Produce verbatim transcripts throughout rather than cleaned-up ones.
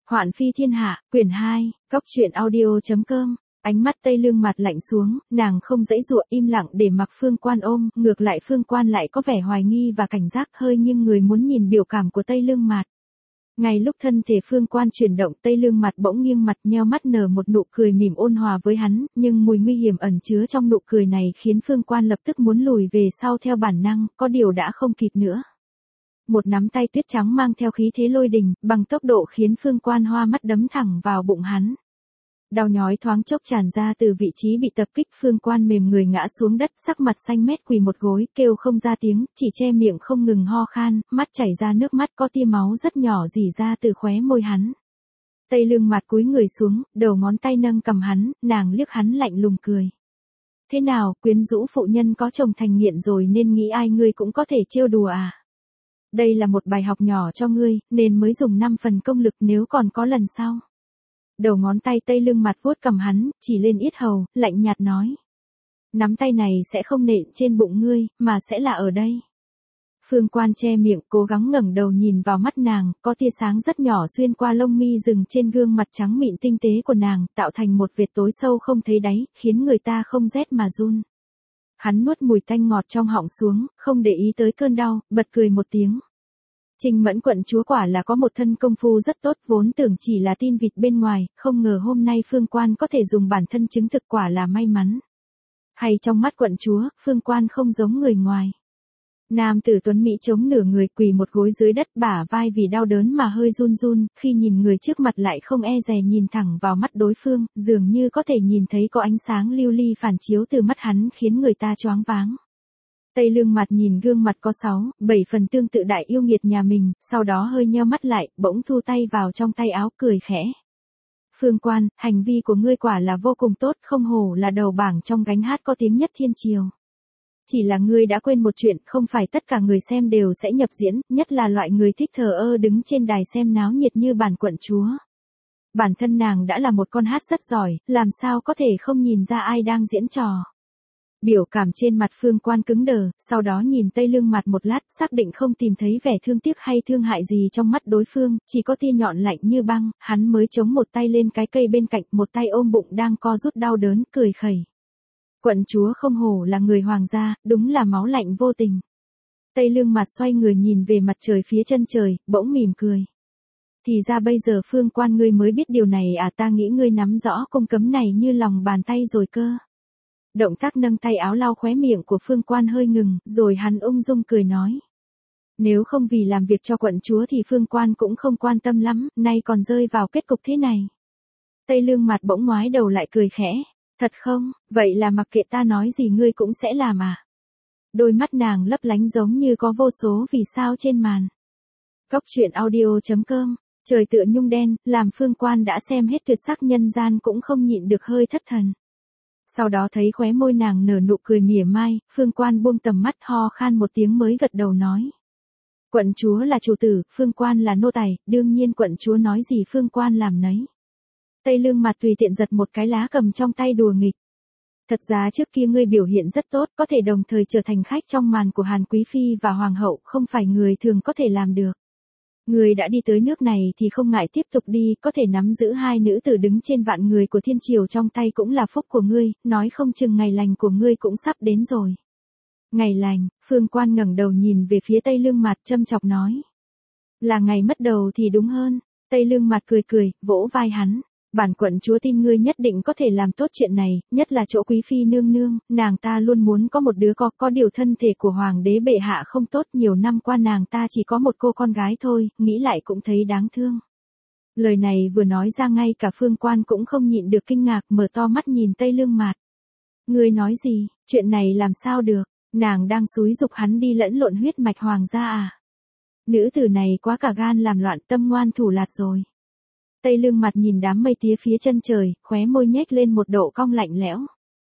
Hoạn phi thiên hạ, quyển hai, góc truyện audio chấm com. Ánh mắt Tây Lương mặt lạnh xuống, nàng không giãy giụa im lặng để mặc Phương Quan ôm, ngược lại Phương Quan lại có vẻ hoài nghi và cảnh giác hơi nghiêng người muốn nhìn biểu cảm của Tây Lương mặt. Ngay lúc thân thể Phương Quan chuyển động, Tây Lương mặt bỗng nghiêng mặt nheo mắt nở một nụ cười mỉm ôn hòa với hắn, nhưng mùi nguy hiểm ẩn chứa trong nụ cười này khiến Phương Quan lập tức muốn lùi về sau theo bản năng, có điều đã không kịp nữa. Một nắm tay tuyết trắng mang theo khí thế lôi đình, bằng tốc độ khiến Phương Quan hoa mắt đấm thẳng vào bụng hắn. Đau nhói thoáng chốc tràn ra từ vị trí bị tập kích, Phương Quan mềm người ngã xuống đất, sắc mặt xanh mét quỳ một gối, kêu không ra tiếng, chỉ che miệng không ngừng ho khan, mắt chảy ra nước mắt, có tia máu rất nhỏ rỉ ra từ khóe môi hắn. Tây Lương mặt cúi người xuống, đầu ngón tay nâng cầm hắn, nàng liếc hắn lạnh lùng cười. Thế nào, quyến rũ phụ nhân có chồng thành nghiện rồi nên nghĩ ai ngươi cũng có thể trêu đùa à? Đây là một bài học nhỏ cho ngươi, nên mới dùng năm phần công lực, nếu còn có lần sau. Đầu ngón tay Tây Lương mặt vuốt cầm hắn, chỉ lên yết hầu, lạnh nhạt nói. Nắm tay này sẽ không nện trên bụng ngươi, mà sẽ là ở đây. Phương Quan che miệng, cố gắng ngẩng đầu nhìn vào mắt nàng, có tia sáng rất nhỏ xuyên qua lông mi rừng trên gương mặt trắng mịn tinh tế của nàng, tạo thành một vệt tối sâu không thấy đáy, khiến người ta không rét mà run. Hắn nuốt mùi tanh ngọt trong họng xuống, không để ý tới cơn đau, bật cười một tiếng. Trình Mẫn quận chúa quả là có một thân công phu rất tốt, vốn tưởng chỉ là tin vịt bên ngoài, không ngờ hôm nay Phương Quan có thể dùng bản thân chứng thực, quả là may mắn. Hay trong mắt quận chúa, Phương Quan không giống người ngoài. Nam tử tuấn mỹ chống nửa người quỳ một gối dưới đất, bả vai vì đau đớn mà hơi run run, khi nhìn người trước mặt lại không e dè nhìn thẳng vào mắt đối phương, dường như có thể nhìn thấy có ánh sáng lưu ly phản chiếu từ mắt hắn khiến người ta choáng váng. Tây Lương mặt nhìn gương mặt có sáu, bảy phần tương tự đại yêu nghiệt nhà mình, sau đó hơi nheo mắt lại, bỗng thu tay vào trong tay áo cười khẽ. Phương Quan, hành vi của ngươi quả là vô cùng tốt, không hổ là đầu bảng trong gánh hát có tiếng nhất thiên triều. Chỉ là ngươi đã quên một chuyện, không phải tất cả người xem đều sẽ nhập diễn, nhất là loại người thích thờ ơ đứng trên đài xem náo nhiệt như bản quận chúa. Bản thân nàng đã là một con hát rất giỏi, làm sao có thể không nhìn ra ai đang diễn trò. Biểu cảm trên mặt Phương Quan cứng đờ, sau đó nhìn Tây Lương mặt một lát, xác định không tìm thấy vẻ thương tiếc hay thương hại gì trong mắt đối phương, chỉ có tia nhọn lạnh như băng, hắn mới chống một tay lên cái cây bên cạnh, một tay ôm bụng đang co rút đau đớn, cười khẩy. Quận chúa không hổ là người hoàng gia, đúng là máu lạnh vô tình. Tây Lương mặt xoay người nhìn về mặt trời phía chân trời, bỗng mỉm cười. Thì ra bây giờ Phương Quan ngươi mới biết điều này à, ta nghĩ ngươi nắm rõ cung cấm này như lòng bàn tay rồi cơ. Động tác nâng tay áo lau khóe miệng của Phương Quan hơi ngừng, rồi hắn ung dung cười nói. Nếu không vì làm việc cho quận chúa thì Phương Quan cũng không quan tâm lắm, nay còn rơi vào kết cục thế này. Tây Lương mặt bỗng ngoái đầu lại cười khẽ. Thật không, vậy là mặc kệ ta nói gì ngươi cũng sẽ làm à? Đôi mắt nàng lấp lánh giống như có vô số vì sao trên màn. Góc truyện audio chấm com, trời tựa nhung đen, làm Phương Quan đã xem hết tuyệt sắc nhân gian cũng không nhịn được hơi thất thần. Sau đó thấy khóe môi nàng nở nụ cười mỉa mai, Phương Quan buông tầm mắt ho khan một tiếng mới gật đầu nói. Quận chúa là chủ tử, Phương Quan là nô tài, đương nhiên quận chúa nói gì Phương Quan làm nấy. Tây Lương mặt tùy tiện giật một cái lá cầm trong tay đùa nghịch. Thật ra trước kia ngươi biểu hiện rất tốt, có thể đồng thời trở thành khách trong màn của Hàn Quý Phi và Hoàng hậu, không phải người thường có thể làm được. Ngươi đã đi tới nước này thì không ngại tiếp tục đi, có thể nắm giữ hai nữ tử đứng trên vạn người của thiên triều trong tay cũng là phúc của ngươi, nói không chừng ngày lành của ngươi cũng sắp đến rồi. Ngày lành, Phương Quan ngẩng đầu nhìn về phía Tây Lương mặt châm chọc nói. Là ngày mất đầu thì đúng hơn. Tây Lương mặt cười cười, vỗ vai hắn. Bản quận chúa tin ngươi nhất định có thể làm tốt chuyện này, nhất là chỗ quý phi nương nương, nàng ta luôn muốn có một đứa có, có điều thân thể của hoàng đế bệ hạ không tốt, nhiều năm qua nàng ta chỉ có một cô con gái thôi, nghĩ lại cũng thấy đáng thương. Lời này vừa nói ra ngay cả Phương Quan cũng không nhịn được kinh ngạc, mở to mắt nhìn Tây Lương mặt. Ngươi nói gì, chuyện này làm sao được, nàng đang xúi giục hắn đi lẫn lộn huyết mạch hoàng gia à? Nữ tử này quá cả gan làm loạn, tâm ngoan thủ lạt rồi. Tây Lương mặt nhìn đám mây tía phía chân trời, khóe môi nhếch lên một độ cong lạnh lẽo.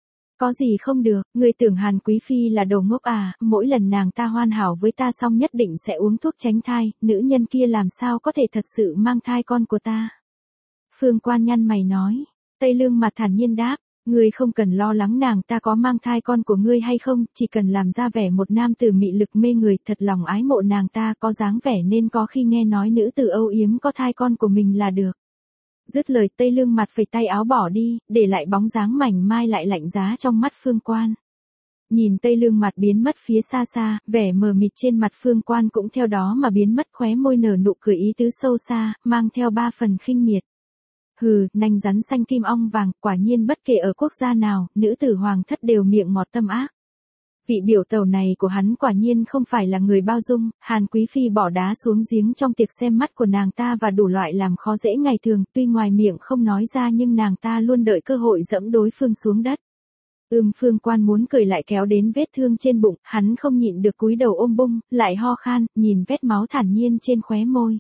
Có gì không được, người tưởng Hàn Quý Phi là đồ ngốc à, mỗi lần nàng ta hoàn hảo với ta xong nhất định sẽ uống thuốc tránh thai, nữ nhân kia làm sao có thể thật sự mang thai con của ta. Phương Quan nhăn mày nói, Tây Lương mặt thản nhiên đáp, ngươi không cần lo lắng nàng ta có mang thai con của ngươi hay không, chỉ cần làm ra vẻ một nam tử mị lực mê người, thật lòng ái mộ nàng ta, có dáng vẻ nên có khi nghe nói nữ tử âu yếm có thai con của mình là được. Dứt lời Tây Lương mặt phẩy tay áo bỏ đi, để lại bóng dáng mảnh mai lại lạnh giá trong mắt Phương Quan. Nhìn Tây Lương mặt biến mất phía xa xa, vẻ mờ mịt trên mặt Phương Quan cũng theo đó mà biến mất, khóe môi nở nụ cười ý tứ sâu xa, mang theo ba phần khinh miệt. Hừ, nanh rắn xanh kim ong vàng, quả nhiên bất kể ở quốc gia nào, nữ tử hoàng thất đều miệng ngọt tâm ác. Vị biểu tẩu này của hắn quả nhiên không phải là người bao dung, Hàn Quý Phi bỏ đá xuống giếng trong tiệc xem mắt của nàng ta và đủ loại làm khó dễ ngày thường, tuy ngoài miệng không nói ra nhưng nàng ta luôn đợi cơ hội dẫm đối phương xuống đất. Ưm Phương Quan muốn cười lại kéo đến vết thương trên bụng, hắn không nhịn được cúi đầu ôm bung, lại ho khan, nhìn vết máu thản nhiên trên khóe môi.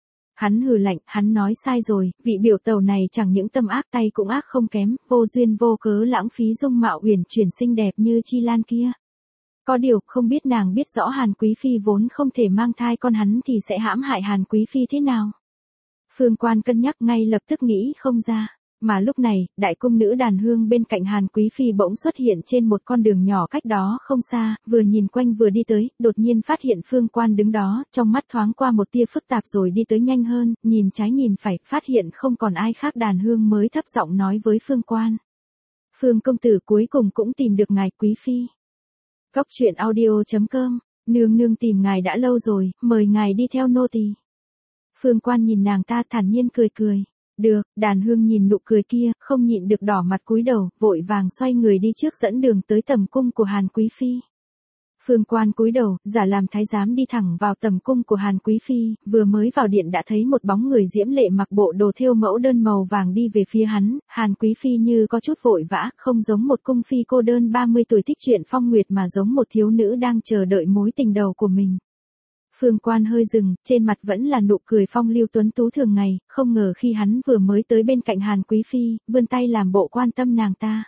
Hắn hừ lạnh, hắn nói sai rồi, vị biểu tẩu này chẳng những tâm ác tay cũng ác không kém, vô duyên vô cớ lãng phí dung mạo uyển chuyển xinh đẹp như Chi Lan kia. Có điều, không biết nàng biết rõ Hàn Quý Phi vốn không thể mang thai con hắn thì sẽ hãm hại Hàn Quý Phi thế nào. Phương Quan cân nhắc ngay lập tức nghĩ không ra. Mà lúc này, đại cung nữ đàn hương bên cạnh Hàn Quý Phi bỗng xuất hiện trên một con đường nhỏ cách đó không xa, vừa nhìn quanh vừa đi tới, đột nhiên phát hiện Phương Quan đứng đó, trong mắt thoáng qua một tia phức tạp rồi đi tới nhanh hơn, nhìn trái nhìn phải, phát hiện không còn ai khác, đàn hương mới thấp giọng nói với Phương Quan. Phương công tử cuối cùng cũng tìm được ngài Quý Phi. Góc truyện audio chấm com, nương nương tìm ngài đã lâu rồi, mời ngài đi theo nô tỳ. Phương Quan nhìn nàng ta thản nhiên cười cười. Được, đàn hương nhìn nụ cười kia, không nhịn được đỏ mặt cúi đầu, vội vàng xoay người đi trước dẫn đường tới tầm cung của Hàn Quý Phi. Phương Quan cúi đầu, giả làm thái giám đi thẳng vào tầm cung của Hàn Quý Phi, vừa mới vào điện đã thấy một bóng người diễm lệ mặc bộ đồ thêu mẫu đơn màu vàng đi về phía hắn, Hàn Quý Phi như có chút vội vã, không giống một cung phi cô đơn ba mươi tuổi thích chuyện phong nguyệt mà giống một thiếu nữ đang chờ đợi mối tình đầu của mình. Phương Quan hơi dừng, trên mặt vẫn là nụ cười phong lưu tuấn tú thường ngày, không ngờ khi hắn vừa mới tới bên cạnh Hàn Quý Phi, vươn tay làm bộ quan tâm nàng ta.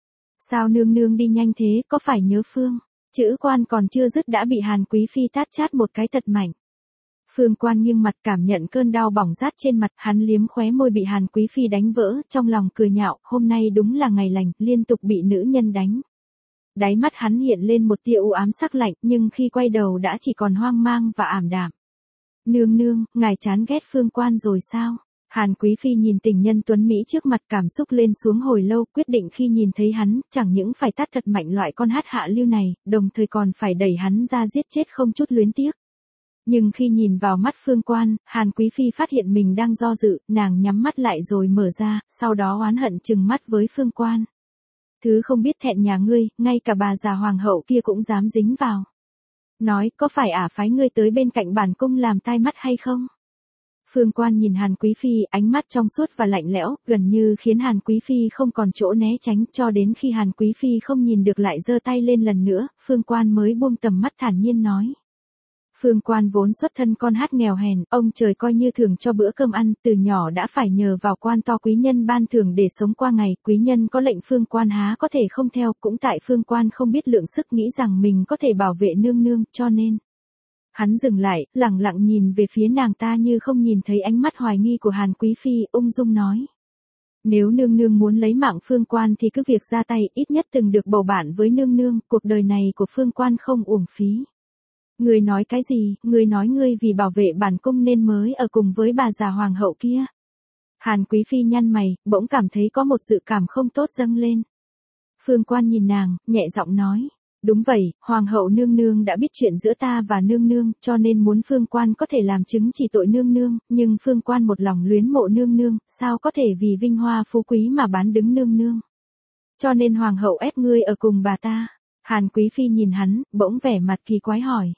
Sao nương nương đi nhanh thế, có phải nhớ Phương? Chữ Quan còn chưa dứt đã bị Hàn Quý Phi tát chát một cái thật mạnh. Phương Quan nghiêng mặt cảm nhận cơn đau bỏng rát trên mặt, hắn liếm khóe môi bị Hàn Quý Phi đánh vỡ, trong lòng cười nhạo, hôm nay đúng là ngày lành, liên tục bị nữ nhân đánh. Đáy mắt hắn hiện lên một tia u ám sắc lạnh, nhưng khi quay đầu đã chỉ còn hoang mang và ảm đạm. Nương nương, ngài chán ghét Phương Quan rồi sao? Hàn Quý Phi nhìn tình nhân tuấn Mỹ trước mặt cảm xúc lên xuống hồi lâu, quyết định khi nhìn thấy hắn, chẳng những phải tát thật mạnh loại con hát hạ lưu này, đồng thời còn phải đẩy hắn ra giết chết không chút luyến tiếc. Nhưng khi nhìn vào mắt Phương Quan, Hàn Quý Phi phát hiện mình đang do dự, nàng nhắm mắt lại rồi mở ra, sau đó oán hận trừng mắt với Phương Quan. Thứ không biết thẹn nhà ngươi, ngay cả bà già hoàng hậu kia cũng dám dính vào. Nói, có phải ả phái ngươi tới bên cạnh bản cung làm tai mắt hay không? Phương Quan nhìn Hàn Quý Phi, ánh mắt trong suốt và lạnh lẽo, gần như khiến Hàn Quý Phi không còn chỗ né tránh, cho đến khi Hàn Quý Phi không nhìn được lại giơ tay lên lần nữa, Phương Quan mới buông tầm mắt thản nhiên nói. Phương Quan vốn xuất thân con hát nghèo hèn, ông trời coi như thưởng cho bữa cơm ăn, từ nhỏ đã phải nhờ vào quan to quý nhân ban thưởng để sống qua ngày, quý nhân có lệnh Phương Quan há có thể không theo, cũng tại Phương Quan không biết lượng sức nghĩ rằng mình có thể bảo vệ nương nương, cho nên. Hắn dừng lại, lặng lặng nhìn về phía nàng ta như không nhìn thấy ánh mắt hoài nghi của Hàn Quý Phi, ung dung nói. Nếu nương nương muốn lấy mạng Phương Quan thì cứ việc ra tay, ít nhất từng được bầu bạn với nương nương, cuộc đời này của Phương Quan không uổng phí. Ngươi nói cái gì, ngươi nói ngươi vì bảo vệ bản cung nên mới ở cùng với bà già hoàng hậu kia. Hàn Quý Phi nhăn mày, bỗng cảm thấy có một dự cảm không tốt dâng lên. Phương Quan nhìn nàng, nhẹ giọng nói. Đúng vậy, hoàng hậu nương nương đã biết chuyện giữa ta và nương nương, cho nên muốn Phương Quan có thể làm chứng chỉ tội nương nương, nhưng Phương Quan một lòng luyến mộ nương nương, sao có thể vì vinh hoa phú quý mà bán đứng nương nương. Cho nên hoàng hậu ép ngươi ở cùng bà ta. Hàn Quý Phi nhìn hắn, bỗng vẻ mặt kỳ quái hỏi.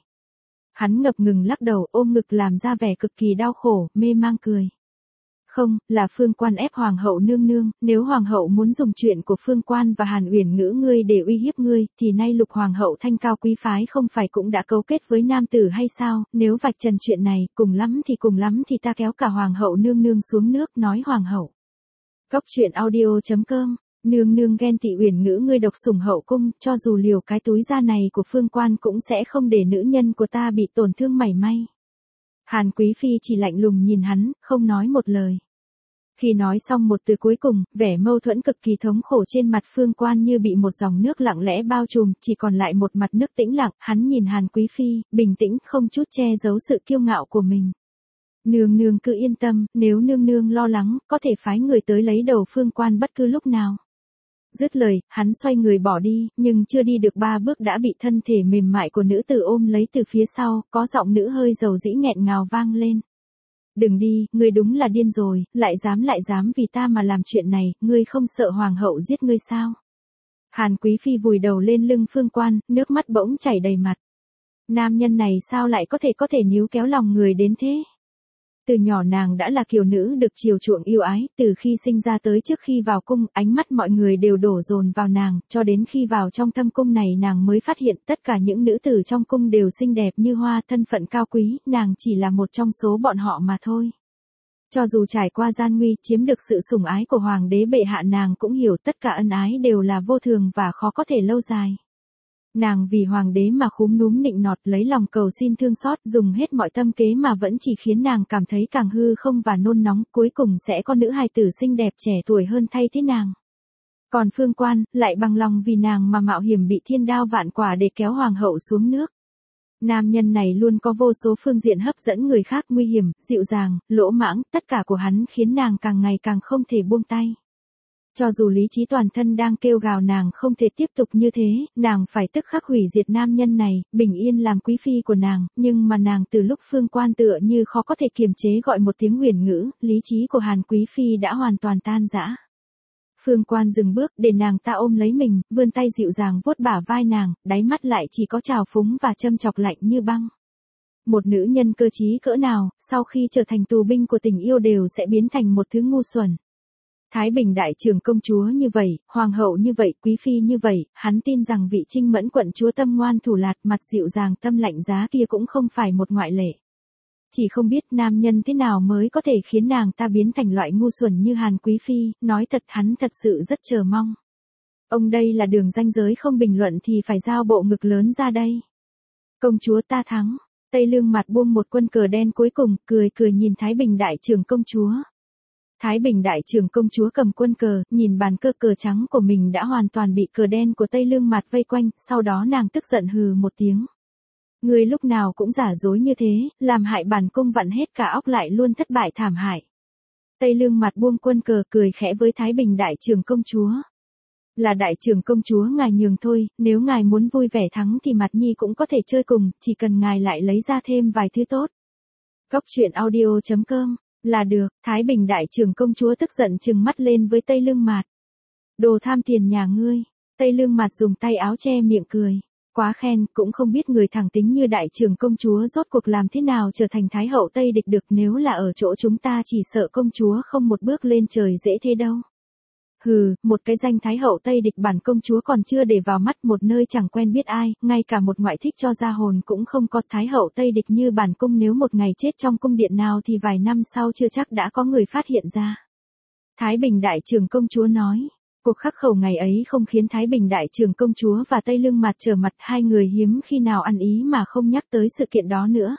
Hắn ngập ngừng lắc đầu, ôm ngực làm ra vẻ cực kỳ đau khổ, mê mang cười. Không, là Phương Quan ép hoàng hậu nương nương, nếu hoàng hậu muốn dùng chuyện của Phương Quan và Hàn Uyển Ngữ ngươi để uy hiếp ngươi, thì nay lục hoàng hậu thanh cao quý phái không phải cũng đã cấu kết với nam tử hay sao, nếu vạch trần chuyện này, cùng lắm thì cùng lắm thì ta kéo cả hoàng hậu nương nương xuống nước, nói hoàng hậu. Góc truyện audio chấm com, nương nương ghen tị Uyển Ngữ ngươi độc sủng hậu cung, cho dù liều cái túi da này của Phương Quan cũng sẽ không để nữ nhân của ta bị tổn thương mảy may. Hàn Quý Phi chỉ lạnh lùng nhìn hắn, không nói một lời. Khi nói xong một từ cuối cùng, vẻ mâu thuẫn cực kỳ thống khổ trên mặt Phương Quan như bị một dòng nước lặng lẽ bao trùm, chỉ còn lại một mặt nước tĩnh lặng, hắn nhìn Hàn Quý Phi, bình tĩnh không chút che giấu sự kiêu ngạo của mình. Nương nương cứ yên tâm, nếu nương nương lo lắng, có thể phái người tới lấy đầu Phương Quan bất cứ lúc nào. Dứt lời, hắn xoay người bỏ đi, nhưng chưa đi được ba bước đã bị thân thể mềm mại của nữ tử ôm lấy từ phía sau, có giọng nữ hơi dầu dĩ nghẹn ngào vang lên. Đừng đi, ngươi đúng là điên rồi, lại dám lại dám vì ta mà làm chuyện này, ngươi không sợ hoàng hậu giết ngươi sao? Hàn Quý Phi vùi đầu lên lưng Phương Quan, nước mắt bỗng chảy đầy mặt. Nam nhân này sao lại có thể có thể níu kéo lòng người đến thế? Từ nhỏ nàng đã là kiều nữ được chiều chuộng yêu ái, từ khi sinh ra tới trước khi vào cung, ánh mắt mọi người đều đổ dồn vào nàng, cho đến khi vào trong thâm cung này nàng mới phát hiện tất cả những nữ tử trong cung đều xinh đẹp như hoa, thân phận cao quý, nàng chỉ là một trong số bọn họ mà thôi. Cho dù trải qua gian nguy, chiếm được sự sủng ái của hoàng đế bệ hạ, nàng cũng hiểu tất cả ân ái đều là vô thường và khó có thể lâu dài. Nàng vì hoàng đế mà khúm núm nịnh nọt, lấy lòng cầu xin thương xót, dùng hết mọi tâm kế mà vẫn chỉ khiến nàng cảm thấy càng hư không và nôn nóng, cuối cùng sẽ có nữ hài tử xinh đẹp trẻ tuổi hơn thay thế nàng. Còn Phương Quan, lại bằng lòng vì nàng mà mạo hiểm bị thiên đao vạn quả để kéo hoàng hậu xuống nước. Nam nhân này luôn có vô số phương diện hấp dẫn người khác, nguy hiểm, dịu dàng, lỗ mãng, tất cả của hắn khiến nàng càng ngày càng không thể buông tay. Cho dù lý trí toàn thân đang kêu gào nàng không thể tiếp tục như thế, nàng phải tức khắc hủy diệt nam nhân này, bình yên làm quý phi của nàng, nhưng mà nàng từ lúc Phương Quan tựa như khó có thể kiềm chế gọi một tiếng huyền ngữ, lý trí của Hàn Quý Phi đã hoàn toàn tan rã. Phương Quan dừng bước để nàng ta ôm lấy mình, vươn tay dịu dàng vuốt bả vai nàng, đáy mắt lại chỉ có trào phúng và châm chọc lạnh như băng. Một nữ nhân cơ trí cỡ nào, sau khi trở thành tù binh của tình yêu đều sẽ biến thành một thứ ngu xuẩn. Thái Bình đại trưởng công chúa như vậy, hoàng hậu như vậy, quý phi như vậy, hắn tin rằng vị Trinh Mẫn quận chúa tâm ngoan thủ lạt, mặt dịu dàng tâm lạnh giá kia cũng không phải một ngoại lệ. Chỉ không biết nam nhân thế nào mới có thể khiến nàng ta biến thành loại ngu xuẩn như Hàn Quý Phi, nói thật hắn thật sự rất chờ mong. Ông đây là đường ranh giới, không bình luận thì phải giao bộ ngực lớn ra đây. Công chúa ta thắng, Tây Lương mặt buông một quân cờ đen cuối cùng, cười cười nhìn Thái Bình đại trưởng công chúa. Thái Bình đại trưởng công chúa cầm quân cờ, nhìn bàn cờ cờ trắng của mình đã hoàn toàn bị cờ đen của Tây Lương mặt vây quanh, sau đó nàng tức giận hừ một tiếng. Người lúc nào cũng giả dối như thế, làm hại bản cung vặn hết cả óc lại luôn thất bại thảm hại. Tây Lương mặt buông quân cờ cười khẽ với Thái Bình đại trưởng công chúa. Là đại trưởng công chúa ngài nhường thôi, nếu ngài muốn vui vẻ thắng thì Mặt Nhi cũng có thể chơi cùng, chỉ cần ngài lại lấy ra thêm vài thứ tốt. Góc truyện audio chấm com là được. Thái Bình đại trưởng công chúa tức giận trừng mắt lên với Tây Lương Mạt. Đồ tham tiền nhà ngươi. Tây Lương Mạt dùng tay áo che miệng cười. Quá khen, cũng không biết người thẳng tính như đại trưởng công chúa rốt cuộc làm thế nào trở thành Thái hậu Tây địch được, nếu là ở chỗ chúng ta chỉ sợ công chúa không một bước lên trời dễ thế đâu. Hừ, một cái danh Thái hậu Tây địch bản công chúa còn chưa để vào mắt, một nơi chẳng quen biết ai, ngay cả một ngoại thích cho ra hồn cũng không có. Thái hậu Tây địch như bản cung nếu một ngày chết trong cung điện nào thì vài năm sau chưa chắc đã có người phát hiện ra. Thái Bình đại trưởng công chúa nói. Cuộc khắc khẩu ngày ấy không khiến Thái Bình đại trưởng công chúa và Tây Lương Mạt trở mặt, hai người hiếm khi nào ăn ý mà không nhắc tới sự kiện đó nữa.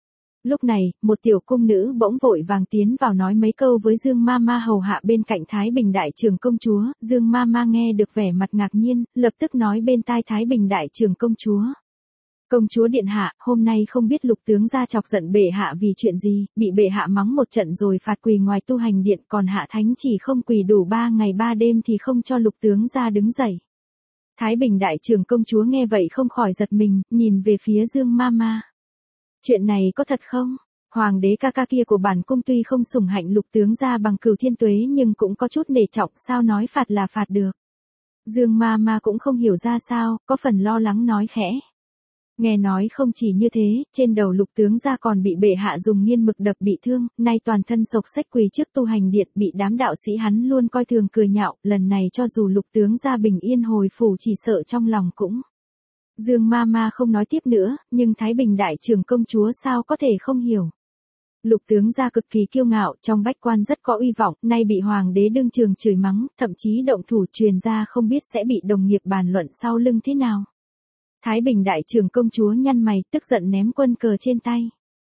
Lúc này, một tiểu cung nữ bỗng vội vàng tiến vào nói mấy câu với Dương Ma Ma hầu hạ bên cạnh Thái Bình đại trưởng công chúa. Dương Ma Ma nghe được vẻ mặt ngạc nhiên, lập tức nói bên tai Thái Bình đại trưởng công chúa. Công chúa điện hạ, hôm nay không biết lục tướng gia chọc giận bệ hạ vì chuyện gì, bị bệ hạ mắng một trận rồi phạt quỳ ngoài tu hành điện, còn hạ thánh chỉ không quỳ đủ ba ngày ba đêm thì không cho lục tướng gia đứng dậy. Thái Bình đại trưởng công chúa nghe vậy không khỏi giật mình, nhìn về phía Dương Ma Ma. Chuyện này có thật không? Hoàng đế ca ca kia của bản cung tuy không sủng hạnh lục tướng gia bằng Cửu Thiên Tuế nhưng cũng có chút nể trọng, sao nói phạt là phạt được. Dương Ma Ma cũng không hiểu ra sao, có phần lo lắng nói khẽ. Nghe nói không chỉ như thế, trên đầu lục tướng gia còn bị bệ hạ dùng nghiên mực đập bị thương, nay toàn thân xộc xếch quỳ trước tu hành điện, bị đám đạo sĩ hắn luôn coi thường cười nhạo, lần này cho dù lục tướng gia bình yên hồi phủ chỉ sợ trong lòng cũng. Dương Ma Ma không nói tiếp nữa, nhưng Thái Bình đại trưởng công chúa sao có thể không hiểu. Lục tướng gia cực kỳ kiêu ngạo, trong bách quan rất có uy vọng, nay bị hoàng đế đương trường chửi mắng, thậm chí động thủ, truyền ra không biết sẽ bị đồng nghiệp bàn luận sau lưng thế nào. Thái Bình đại trưởng công chúa nhăn mày, tức giận ném quân cờ trên tay.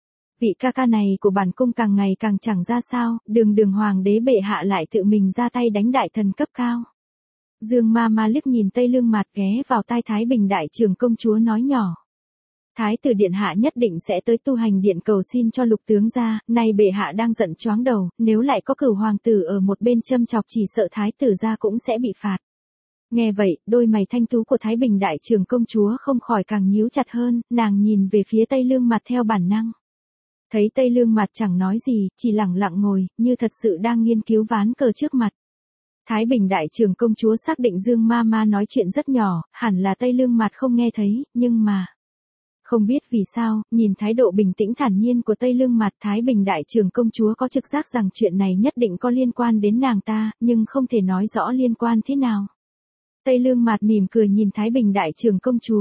Vị ca ca này của bản cung càng ngày càng chẳng ra sao, đường đường hoàng đế bệ hạ lại tự mình ra tay đánh đại thần cấp cao. Dương Ma Ma liếc nhìn Tây Lương Mạt, ghé vào tai Thái Bình đại trưởng công chúa nói nhỏ. Thái tử điện hạ nhất định sẽ tới tu hành điện cầu xin cho Lục tướng gia, nay bệ hạ đang giận choáng đầu, nếu lại có Cửu hoàng tử ở một bên châm chọc chỉ sợ thái tử gia cũng sẽ bị phạt. Nghe vậy, đôi mày thanh tú của Thái Bình đại trưởng công chúa không khỏi càng nhíu chặt hơn, nàng nhìn về phía Tây Lương Mặt theo bản năng. Thấy Tây Lương Mặt chẳng nói gì, chỉ lặng lặng ngồi, như thật sự đang nghiên cứu ván cờ trước mặt. Thái Bình đại trưởng công chúa xác định Dương ma ma nói chuyện rất nhỏ, hẳn là Tây Lương Mặt không nghe thấy, nhưng mà... Không biết vì sao, nhìn thái độ bình tĩnh thản nhiên của Tây Lương Mặt, Thái Bình đại trưởng công chúa có trực giác rằng chuyện này nhất định có liên quan đến nàng ta, nhưng không thể nói rõ liên quan thế nào. Tây Lương Mặt mỉm cười nhìn Thái Bình đại trưởng công chúa.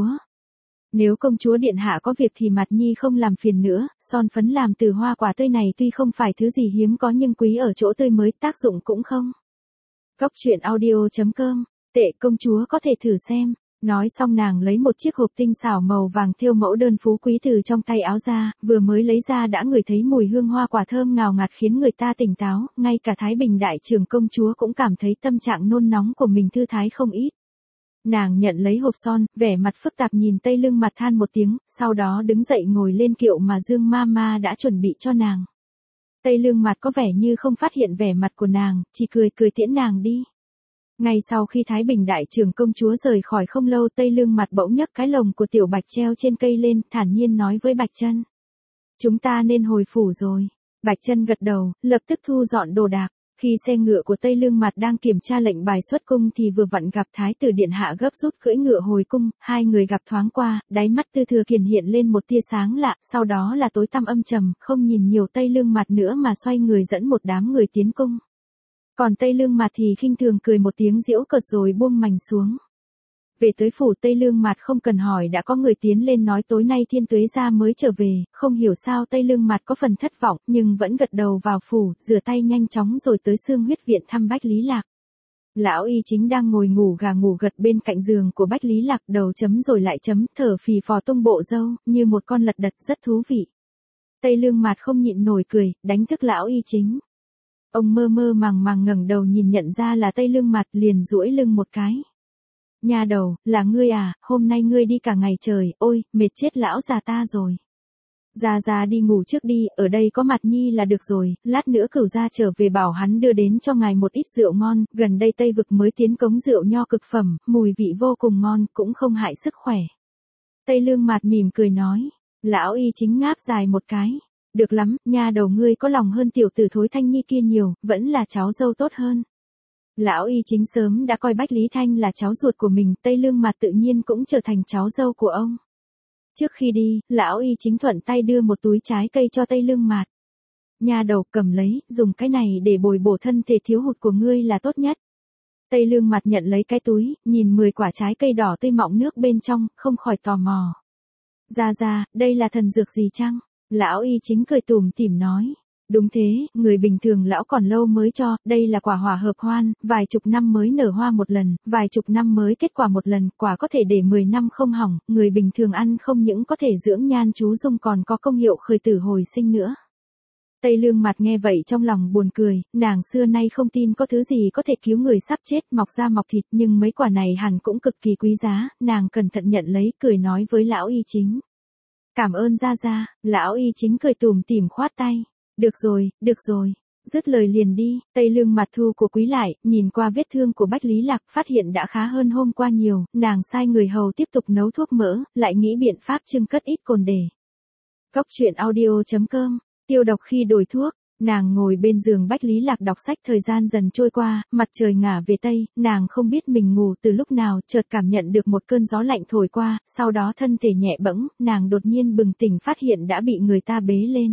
Nếu công chúa điện hạ có việc thì Mặt Nhi không làm phiền nữa, son phấn làm từ hoa quả tươi này tuy không phải thứ gì hiếm có nhưng quý ở chỗ tươi mới, tác dụng cũng không. Góc truyện audio chấm com, tệ công chúa có thể thử xem. Nói xong nàng lấy một chiếc hộp tinh xảo màu vàng thêu mẫu đơn phú quý từ trong tay áo ra, vừa mới lấy ra đã ngửi thấy mùi hương hoa quả thơm ngào ngạt khiến người ta tỉnh táo, ngay cả Thái Bình đại trưởng công chúa cũng cảm thấy tâm trạng nôn nóng của mình thư thái không ít. Nàng nhận lấy hộp son, vẻ mặt phức tạp nhìn Tây Lương Mặt than một tiếng, sau đó đứng dậy ngồi lên kiệu mà Dương ma ma đã chuẩn bị cho nàng. Tây Lương Mặt có vẻ như không phát hiện vẻ mặt của nàng, chỉ cười cười tiễn nàng đi. Ngay sau khi Thái Bình đại trưởng công chúa rời khỏi không lâu, Tây Lương Mặt bỗng nhấc cái lồng của Tiểu Bạch treo trên cây lên, thản nhiên nói với Bạch Chân: "Chúng ta nên hồi phủ rồi." Bạch Chân gật đầu, lập tức thu dọn đồ đạc. Khi xe ngựa của Tây Lương Mặt đang kiểm tra lệnh bài xuất cung thì vừa vặn gặp Thái tử điện hạ gấp rút cưỡi ngựa hồi cung, hai người gặp thoáng qua, đáy mắt Tư Thừa Kiền hiện lên một tia sáng lạ, sau đó là tối tăm âm trầm, không nhìn nhiều Tây Lương Mặt nữa mà xoay người dẫn một đám người tiến cung. Còn Tây Lương Mặt thì khinh thường cười một tiếng giễu cợt rồi buông mành xuống. Về tới phủ Tây Lương Mặt không cần hỏi đã có người tiến lên nói tối nay Thiên Tuế gia mới trở về, không hiểu sao Tây Lương Mặt có phần thất vọng, nhưng vẫn gật đầu vào phủ, rửa tay nhanh chóng rồi tới Xương Huyết viện thăm Bách Lý Lạc. Lão Y Chính đang ngồi ngủ gà ngủ gật bên cạnh giường của Bách Lý Lạc, đầu chấm rồi lại chấm, thở phì phò tung bộ râu, như một con lật đật rất thú vị. Tây Lương Mặt không nhịn nổi cười, đánh thức Lão Y Chính. Ông mơ mơ màng màng ngẩng đầu nhìn nhận ra là Tây Lương Mặt, liền duỗi lưng một cái. Nha đầu, là ngươi à, hôm nay ngươi đi cả ngày trời, ôi, mệt chết lão già ta rồi. Gia Gia đi ngủ trước đi, ở đây có Mặt Nhi là được rồi, lát nữa Cửu gia trở về bảo hắn đưa đến cho ngài một ít rượu ngon, gần đây Tây vực mới tiến cống rượu nho cực phẩm, mùi vị vô cùng ngon, cũng không hại sức khỏe. Tây Lương Mặt mỉm cười nói, Lão Y Chính ngáp dài một cái. Được lắm, nha đầu ngươi có lòng hơn tiểu tử Thối Thanh Nhi kia nhiều, vẫn là cháu dâu tốt hơn. Lão Y Chính sớm đã coi Bách Lý Thanh là cháu ruột của mình, Tây Lương Mặt tự nhiên cũng trở thành cháu dâu của ông. Trước khi đi, Lão Y Chính thuận tay đưa một túi trái cây cho Tây Lương Mặt. Nha đầu cầm lấy, dùng cái này để bồi bổ thân thể thiếu hụt của ngươi là tốt nhất. Tây Lương Mặt nhận lấy cái túi, nhìn mười quả trái cây đỏ tươi mọng nước bên trong, không khỏi tò mò. Gia Gia, đây là thần dược gì chăng? Lão Y Chính cười tủm tỉm nói. Đúng thế, người bình thường lão còn lâu mới cho, đây là quả hỏa hợp hoan, vài chục năm mới nở hoa một lần, vài chục năm mới kết quả một lần, quả có thể để mười năm không hỏng, người bình thường ăn không những có thể dưỡng nhan chú dung còn có công hiệu khởi tử hồi sinh nữa. Tây Lương Mặt nghe vậy trong lòng buồn cười, nàng xưa nay không tin có thứ gì có thể cứu người sắp chết mọc da mọc thịt, nhưng mấy quả này hẳn cũng cực kỳ quý giá, nàng cẩn thận nhận lấy, cười nói với Lão Y Chính. Cảm ơn Gia Gia, Lão Y Chính cười tủm tỉm khoát tay. Được rồi, được rồi. Dứt lời liền đi, Tây Lương Mặt thu của quý lại, nhìn qua vết thương của Bách Lý Lạc phát hiện đã khá hơn hôm qua nhiều, nàng sai người hầu tiếp tục nấu thuốc mỡ, lại nghĩ biện pháp trưng cất ít cồn để. Góc truyện audio chấm com, tiêu độc khi đổi thuốc, nàng ngồi bên giường Bách Lý Lạc đọc sách thời gian dần trôi qua, mặt trời ngả về Tây, nàng không biết mình ngủ từ lúc nào, chợt cảm nhận được một cơn gió lạnh thổi qua, sau đó thân thể nhẹ bẫng, nàng đột nhiên bừng tỉnh phát hiện đã bị người ta bế lên.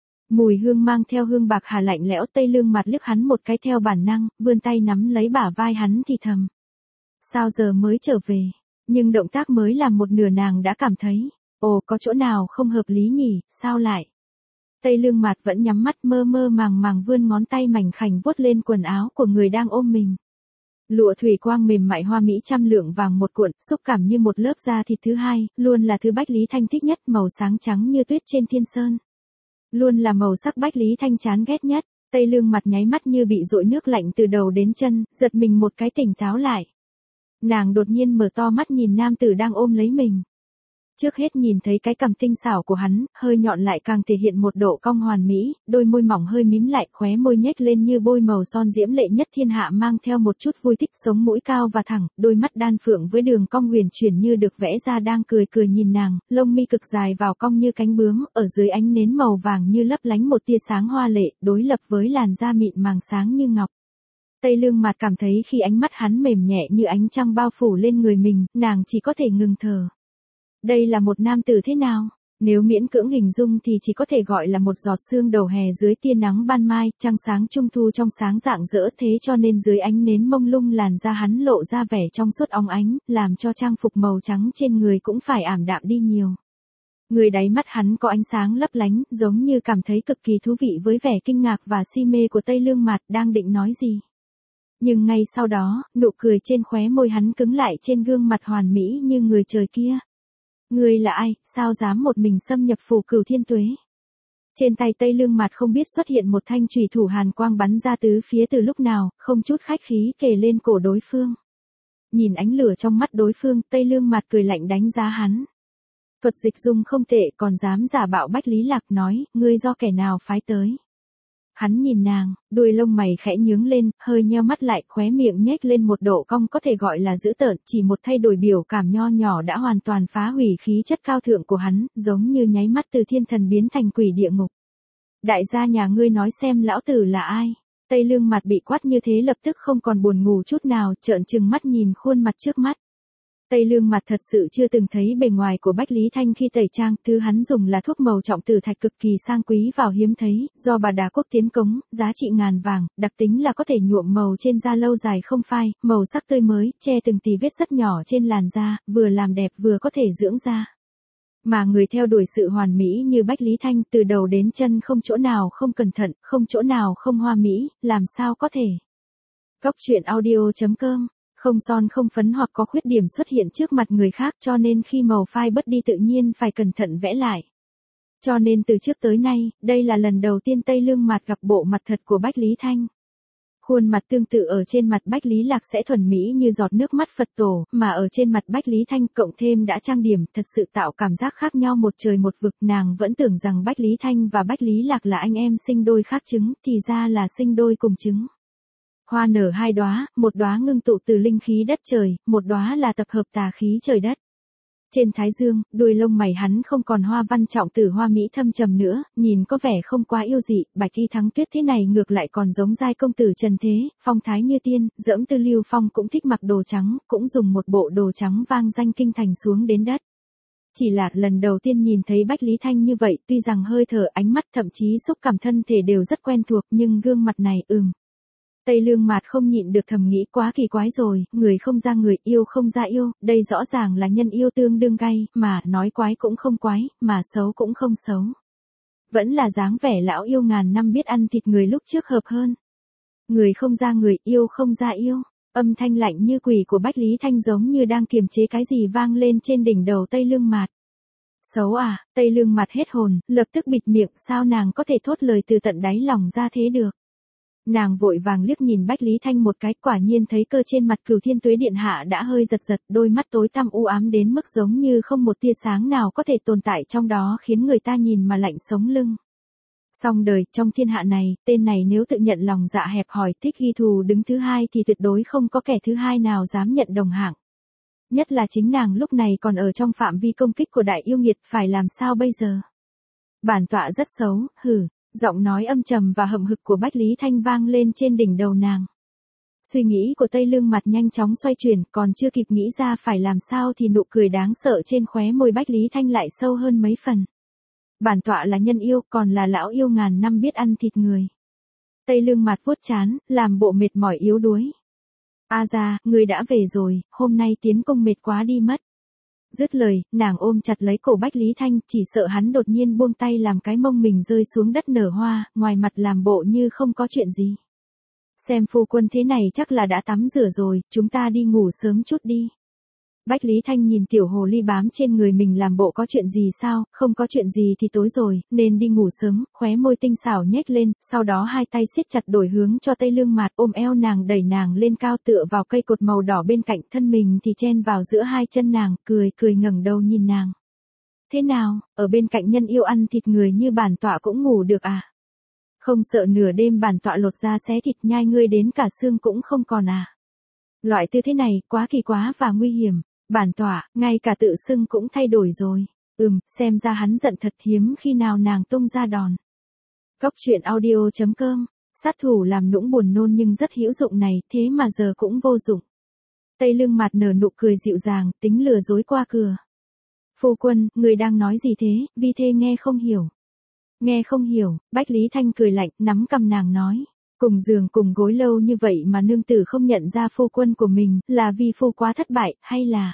Mùi hương mang theo hương bạc hà lạnh lẽo, Tây Lương Mặt liếc hắn một cái theo bản năng, vươn tay nắm lấy bả vai hắn thì thầm. Sao giờ mới trở về? Nhưng động tác mới làm một nửa nàng đã cảm thấy, ồ có chỗ nào không hợp lý nhỉ, sao lại? Tây Lương Mặt vẫn nhắm mắt mơ mơ màng màng vươn ngón tay mảnh khảnh vuốt lên quần áo của người đang ôm mình. Lụa thủy quang mềm mại hoa mỹ trăm lượng vàng một cuộn, xúc cảm như một lớp da thịt thứ hai, luôn là thứ Bách Lý Thanh thích nhất, màu sáng trắng như tuyết trên thiên sơn. Luôn là màu sắc Bách Lý Thanh chán ghét nhất. Tây Lương Mặt nháy mắt như bị dội nước lạnh từ đầu đến chân, giật mình một cái tỉnh táo lại. Nàng đột nhiên mở to mắt nhìn nam tử đang ôm lấy mình. Trước hết nhìn thấy cái cằm tinh xảo của hắn, hơi nhọn lại càng thể hiện một độ cong hoàn mỹ, đôi môi mỏng hơi mím lại, khóe môi nhếch lên như bôi màu son diễm lệ nhất thiên hạ mang theo một chút vui thích, sống mũi cao và thẳng, đôi mắt đan phượng với đường cong huyền chuyển như được vẽ ra đang cười cười nhìn nàng, lông mi cực dài vào cong như cánh bướm, ở dưới ánh nến màu vàng như lấp lánh một tia sáng hoa lệ, đối lập với làn da mịn màng sáng như ngọc. Tây Lương Mạt cảm thấy khi ánh mắt hắn mềm nhẹ như ánh trăng bao phủ lên người mình, nàng chỉ có thể ngừng thở. Đây là một nam tử thế nào? Nếu miễn cưỡng hình dung thì chỉ có thể gọi là một giọt sương đầu hè dưới tia nắng ban mai, trăng sáng trung thu trong sáng rạng rỡ, thế cho nên dưới ánh nến mông lung làn da hắn lộ ra vẻ trong suốt óng ánh, làm cho trang phục màu trắng trên người cũng phải ảm đạm đi nhiều. Người đáy mắt hắn có ánh sáng lấp lánh, giống như cảm thấy cực kỳ thú vị với vẻ kinh ngạc và si mê của Tây Lương Mạt đang định nói gì. Nhưng ngay sau đó, nụ cười trên khóe môi hắn cứng lại trên gương mặt hoàn mỹ như người trời kia. Ngươi là ai, sao dám một mình xâm nhập phủ Cửu Thiên Tuế? Trên tay Tây Lương Mạt không biết xuất hiện một thanh chùy thủ hàn quang bắn ra tứ phía từ lúc nào, không chút khách khí kề lên cổ đối phương. Nhìn ánh lửa trong mắt đối phương, Tây Lương Mạt cười lạnh đánh giá hắn. Thuật dịch dung không tệ, còn dám giả bạo Bách Lý Lạc, nói, ngươi do kẻ nào phái tới? Hắn nhìn nàng, đuôi lông mày khẽ nhướng lên, hơi nheo mắt lại, khóe miệng nhếch lên một độ cong có thể gọi là dữ tợn, chỉ một thay đổi biểu cảm nho nhỏ đã hoàn toàn phá hủy khí chất cao thượng của hắn, giống như nháy mắt từ thiên thần biến thành quỷ địa ngục. Đại gia nhà ngươi nói xem lão tử là ai? Tây Lương Mạt bị quát như thế lập tức không còn buồn ngủ chút nào, trợn trừng mắt nhìn khuôn mặt trước mắt. Tây Lương Mạt thật sự chưa từng thấy bề ngoài của Bách Lý Thanh khi tẩy trang, thứ hắn dùng là thuốc màu trọng tử thạch cực kỳ sang quý và hiếm thấy, do Bà Đà Quốc tiến cống, giá trị ngàn vàng, đặc tính là có thể nhuộm màu trên da lâu dài không phai, màu sắc tươi mới, che từng tì vết rất nhỏ trên làn da, vừa làm đẹp vừa có thể dưỡng da. Mà người theo đuổi sự hoàn mỹ như Bách Lý Thanh từ đầu đến chân không chỗ nào không cẩn thận, không chỗ nào không hoa mỹ, làm sao có thể. Góc truyện audio chấm com Không son không phấn hoặc có khuyết điểm xuất hiện trước mặt người khác cho nên khi màu phai bất đi tự nhiên phải cẩn thận vẽ lại. Cho nên từ trước tới nay, đây là lần đầu tiên Tây Lương Mạt gặp bộ mặt thật của Bách Lý Thanh. Khuôn mặt tương tự ở trên mặt Bách Lý Lạc sẽ thuần mỹ như giọt nước mắt Phật tổ, mà ở trên mặt Bách Lý Thanh cộng thêm đã trang điểm thật sự tạo cảm giác khác nhau một trời một vực. Nàng vẫn tưởng rằng Bách Lý Thanh và Bách Lý Lạc là anh em sinh đôi khác trứng, thì ra là sinh đôi cùng trứng. Hoa nở hai đóa, một đóa ngưng tụ từ linh khí đất trời, một đóa là tập hợp tà khí trời đất. Trên thái dương, đuôi lông mày hắn không còn hoa văn trọng tử hoa mỹ thâm trầm nữa, nhìn có vẻ không quá yêu dị, Bạch Y Thắng Tuyết thế này ngược lại còn giống giai công tử trần thế, phong thái như tiên, dẫm Tư Lưu Phong cũng thích mặc đồ trắng, cũng dùng một bộ đồ trắng vang danh kinh thành xuống đến đất. Chỉ là lần đầu tiên nhìn thấy Bách Lý Thanh như vậy, tuy rằng hơi thở, ánh mắt thậm chí xúc cảm thân thể đều rất quen thuộc, nhưng gương mặt này, ừm. Tây Lương Mạt không nhịn được thầm nghĩ quá kỳ quái rồi, người không ra người, yêu không ra yêu, đây rõ ràng là nhân yêu tương đương gay, mà nói quái cũng không quái, mà xấu cũng không xấu. Vẫn là dáng vẻ lão yêu ngàn năm biết ăn thịt người lúc trước hợp hơn. Người không ra người, yêu không ra yêu, âm thanh lạnh như quỷ của Bách Lý Thanh giống như đang kiềm chế cái gì vang lên trên đỉnh đầu Tây Lương Mạt. Xấu à, Tây Lương Mạt hết hồn, lập tức bịt miệng, sao nàng có thể thốt lời từ tận đáy lòng ra thế được. Nàng vội vàng liếc nhìn Bách Lý Thanh một cái, quả nhiên thấy cơ trên mặt Cửu Thiên Tuế điện hạ đã hơi giật giật, đôi mắt tối tăm u ám đến mức giống như không một tia sáng nào có thể tồn tại trong đó, khiến người ta nhìn mà lạnh sống lưng. Song đời, trong thiên hạ này, tên này nếu tự nhận lòng dạ hẹp hòi, thích ghi thù đứng thứ hai thì tuyệt đối không có kẻ thứ hai nào dám nhận đồng hạng. Nhất là chính nàng lúc này còn ở trong phạm vi công kích của đại yêu nghiệt, phải làm sao bây giờ? Bản tọa rất xấu, hừ. Giọng nói âm trầm và hậm hực của Bách Lý Thanh vang lên trên đỉnh đầu nàng. Suy nghĩ của Tây Lương Mạt nhanh chóng xoay chuyển, còn chưa kịp nghĩ ra phải làm sao thì nụ cười đáng sợ trên khóe môi Bách Lý Thanh lại sâu hơn mấy phần. Bản tọa là nhân yêu, còn là lão yêu ngàn năm biết ăn thịt người. Tây Lương Mạt vuốt trán, làm bộ mệt mỏi yếu đuối. A gia, người đã về rồi, hôm nay tiến công mệt quá đi mất. Dứt lời, nàng ôm chặt lấy cổ Bách Lý Thanh, chỉ sợ hắn đột nhiên buông tay làm cái mông mình rơi xuống đất nở hoa, ngoài mặt làm bộ như không có chuyện gì. Xem phu quân thế này chắc là đã tắm rửa rồi, chúng ta đi ngủ sớm chút đi. Bách Lý Thanh nhìn tiểu hồ ly bám trên người mình làm bộ có chuyện gì sao, không có chuyện gì thì tối rồi, nên đi ngủ sớm, khóe môi tinh xảo nhếch lên, sau đó hai tay siết chặt đổi hướng cho Tây Lương Mạt, ôm eo nàng đẩy nàng lên cao tựa vào cây cột màu đỏ bên cạnh, thân mình thì chen vào giữa hai chân nàng, cười cười ngẩng đầu nhìn nàng. Thế nào, ở bên cạnh nhân yêu ăn thịt người như bản tọa cũng ngủ được à? Không sợ nửa đêm bản tọa lột da xé thịt nhai ngươi đến cả xương cũng không còn à? Loại tư thế này quá kỳ quá và nguy hiểm, bản tọa, ngay cả tự xưng cũng thay đổi rồi. Ừm, xem ra hắn giận thật, hiếm khi nào nàng tung ra đòn. Góc truyện audio chấm com, sát thủ làm nũng buồn nôn nhưng rất hữu dụng này, thế mà giờ cũng vô dụng. Tây Lương Mạt nở nụ cười dịu dàng, tính lừa dối qua cửa. Phu quân, người đang nói gì thế, vi thê nghe không hiểu. Nghe không hiểu, Bách Lý Thanh cười lạnh, nắm cầm nàng nói. Cùng giường cùng gối lâu như vậy mà nương tử không nhận ra phu quân của mình, là vì phu quá thất bại, hay là...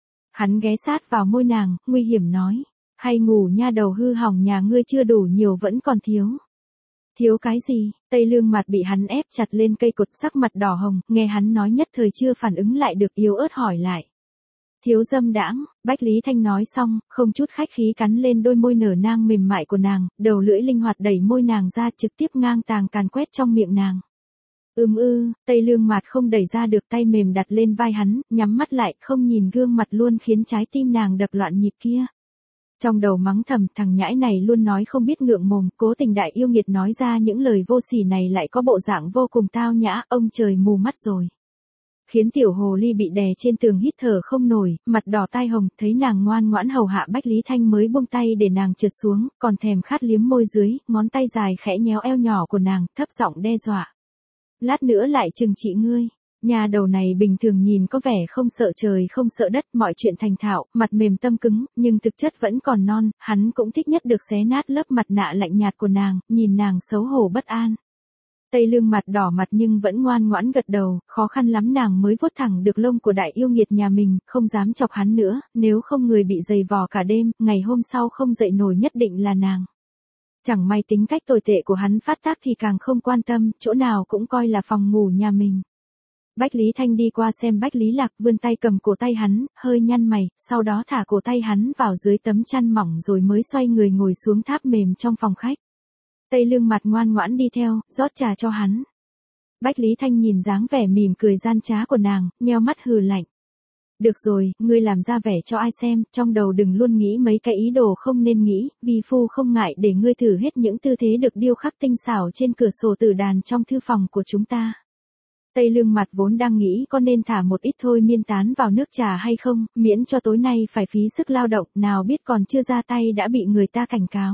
Hắn ghé sát vào môi nàng, nguy hiểm nói. Hay ngủ nha, đầu hư hỏng nhà ngươi chưa đủ nhiều vẫn còn thiếu. Thiếu cái gì? Tây Lương Mạt bị hắn ép chặt lên cây cột, sắc mặt đỏ hồng, nghe hắn nói nhất thời chưa phản ứng lại được, yếu ớt hỏi lại. Thiếu dâm đãng, Bách Lý Thanh nói xong, không chút khách khí cắn lên đôi môi nở nang mềm mại của nàng, đầu lưỡi linh hoạt đẩy môi nàng ra, trực tiếp ngang tàng càn quét trong miệng nàng. Ừm ư, Tây Lương Mạt không đẩy ra được, tay mềm đặt lên vai hắn, nhắm mắt lại, không nhìn gương mặt luôn khiến trái tim nàng đập loạn nhịp kia. Trong đầu mắng thầm, thằng nhãi này luôn nói không biết ngượng mồm, cố tình đại yêu nghiệt nói ra những lời vô sỉ này lại có bộ dạng vô cùng tao nhã, ông trời mù mắt rồi. Khiến tiểu hồ ly bị đè trên tường hít thở không nổi, mặt đỏ tai hồng, thấy nàng ngoan ngoãn hầu hạ Bách Lý Thanh mới buông tay để nàng trượt xuống, còn thèm khát liếm môi dưới, ngón tay dài khẽ nhéo eo nhỏ của nàng, thấp giọng đe dọa. Lát nữa lại trừng trị ngươi. Nhà đầu này bình thường nhìn có vẻ không sợ trời không sợ đất, mọi chuyện thành thạo, mặt mềm tâm cứng, nhưng thực chất vẫn còn non, hắn cũng thích nhất được xé nát lớp mặt nạ lạnh nhạt của nàng, nhìn nàng xấu hổ bất an. Tây Lương Mặt đỏ mặt nhưng vẫn ngoan ngoãn gật đầu, khó khăn lắm nàng mới vuốt thẳng được lông của đại yêu nghiệt nhà mình, không dám chọc hắn nữa, nếu không người bị giày vò cả đêm, ngày hôm sau không dậy nổi nhất định là nàng. Chẳng may tính cách tồi tệ của hắn phát tác thì càng không quan tâm, chỗ nào cũng coi là phòng ngủ nhà mình. Bách Lý Thanh đi qua xem Bách Lý Lạc, vươn tay cầm cổ tay hắn, hơi nhăn mày, sau đó thả cổ tay hắn vào dưới tấm chăn mỏng rồi mới xoay người ngồi xuống tháp mềm trong phòng khách. Tây Lương Mặt ngoan ngoãn đi theo, rót trà cho hắn. Bách Lý Thanh nhìn dáng vẻ mỉm cười gian trá của nàng, nheo mắt hừ lạnh. Được rồi, ngươi làm ra vẻ cho ai xem, trong đầu đừng luôn nghĩ mấy cái ý đồ không nên nghĩ, vì phu không ngại để ngươi thử hết những tư thế được điêu khắc tinh xảo trên cửa sổ tử đàn trong thư phòng của chúng ta. Tây Lương Mặt vốn đang nghĩ có nên thả một ít thôi miên tán vào nước trà hay không, miễn cho tối nay phải phí sức lao động, nào biết còn chưa ra tay đã bị người ta cảnh cáo.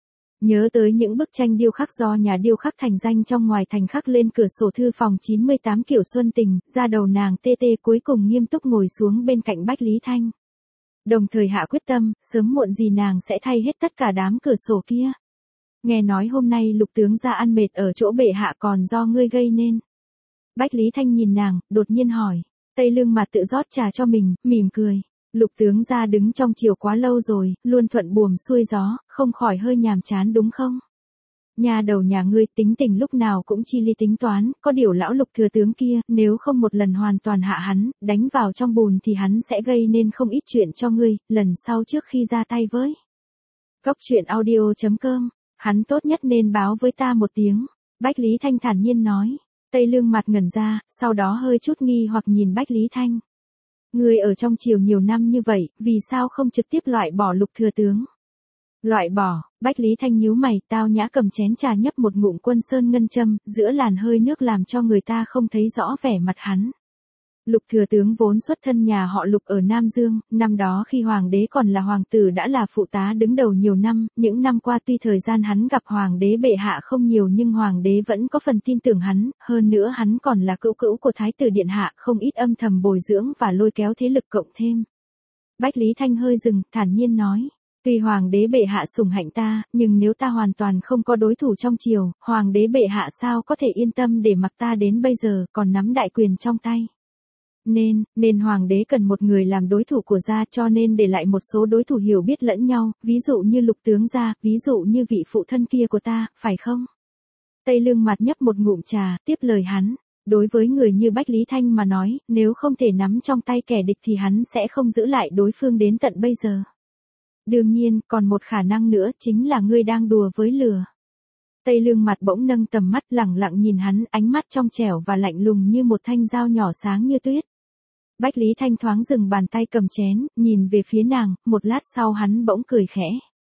Nhớ tới những bức tranh điêu khắc do nhà điêu khắc thành danh trong ngoài thành khắc lên cửa sổ thư phòng chín mươi tám kiểu xuân tình, da đầu nàng tê tê, cuối cùng nghiêm túc ngồi xuống bên cạnh Bách Lý Thanh. Đồng thời hạ quyết tâm, sớm muộn gì nàng sẽ thay hết tất cả đám cửa sổ kia. Nghe nói hôm nay Lục tướng ra ăn mệt ở chỗ bệ hạ còn do ngươi gây nên. Bách Lý Thanh nhìn nàng, đột nhiên hỏi. Tây Lương Mặt tự rót trà cho mình, mỉm cười. Lục tướng ra đứng trong triều quá lâu rồi, luôn thuận buồm xuôi gió, không khỏi hơi nhàm chán đúng không? Nhà đầu nhà ngươi tính tình lúc nào cũng chi ly tính toán, có điều lão Lục thừa tướng kia, nếu không một lần hoàn toàn hạ hắn, đánh vào trong bùn thì hắn sẽ gây nên không ít chuyện cho ngươi, lần sau trước khi ra tay với. Góc truyện audio chấm com, hắn tốt nhất nên báo với ta một tiếng. Bách Lý Thanh thản nhiên nói. Tây Lương Mặt ngẩn ra, sau đó hơi chút nghi hoặc nhìn Bách Lý Thanh. Ngươi ở trong triều nhiều năm như vậy, vì sao không trực tiếp loại bỏ Lục thừa tướng? Loại bỏ, Bách Lý Thanh nhíu mày, tao nhã cầm chén trà nhấp một ngụm Quân Sơn ngân châm, giữa làn hơi nước làm cho người ta không thấy rõ vẻ mặt hắn. Lục thừa tướng vốn xuất thân nhà họ Lục ở Nam Dương, năm đó khi hoàng đế còn là hoàng tử đã là phụ tá đứng đầu nhiều năm, những năm qua tuy thời gian hắn gặp hoàng đế bệ hạ không nhiều nhưng hoàng đế vẫn có phần tin tưởng hắn, hơn nữa hắn còn là cữu cữu của thái tử điện hạ, không ít âm thầm bồi dưỡng và lôi kéo thế lực cộng thêm. Bách Lý Thanh hơi dừng, thản nhiên nói. Tuy hoàng đế bệ hạ sủng hạnh ta, nhưng nếu ta hoàn toàn không có đối thủ trong triều, hoàng đế bệ hạ sao có thể yên tâm để mặc ta đến bây giờ còn nắm đại quyền trong tay. Nên, nên hoàng đế cần một người làm đối thủ của gia, cho nên để lại một số đối thủ hiểu biết lẫn nhau, ví dụ như Lục tướng gia, ví dụ như vị phụ thân kia của ta, phải không? Tây Lương Mặt nhấp một ngụm trà, tiếp lời hắn. Đối với người như Bách Lý Thanh mà nói, nếu không thể nắm trong tay kẻ địch thì hắn sẽ không giữ lại đối phương đến tận bây giờ. Đương nhiên, còn một khả năng nữa chính là ngươi đang đùa với lửa. Tây Lương Mặt bỗng nâng tầm mắt lẳng lặng nhìn hắn, ánh mắt trong trẻo và lạnh lùng như một thanh dao nhỏ sáng như tuyết. Bách Lý Thanh thoáng dừng bàn tay cầm chén, nhìn về phía nàng, một lát sau hắn bỗng cười khẽ.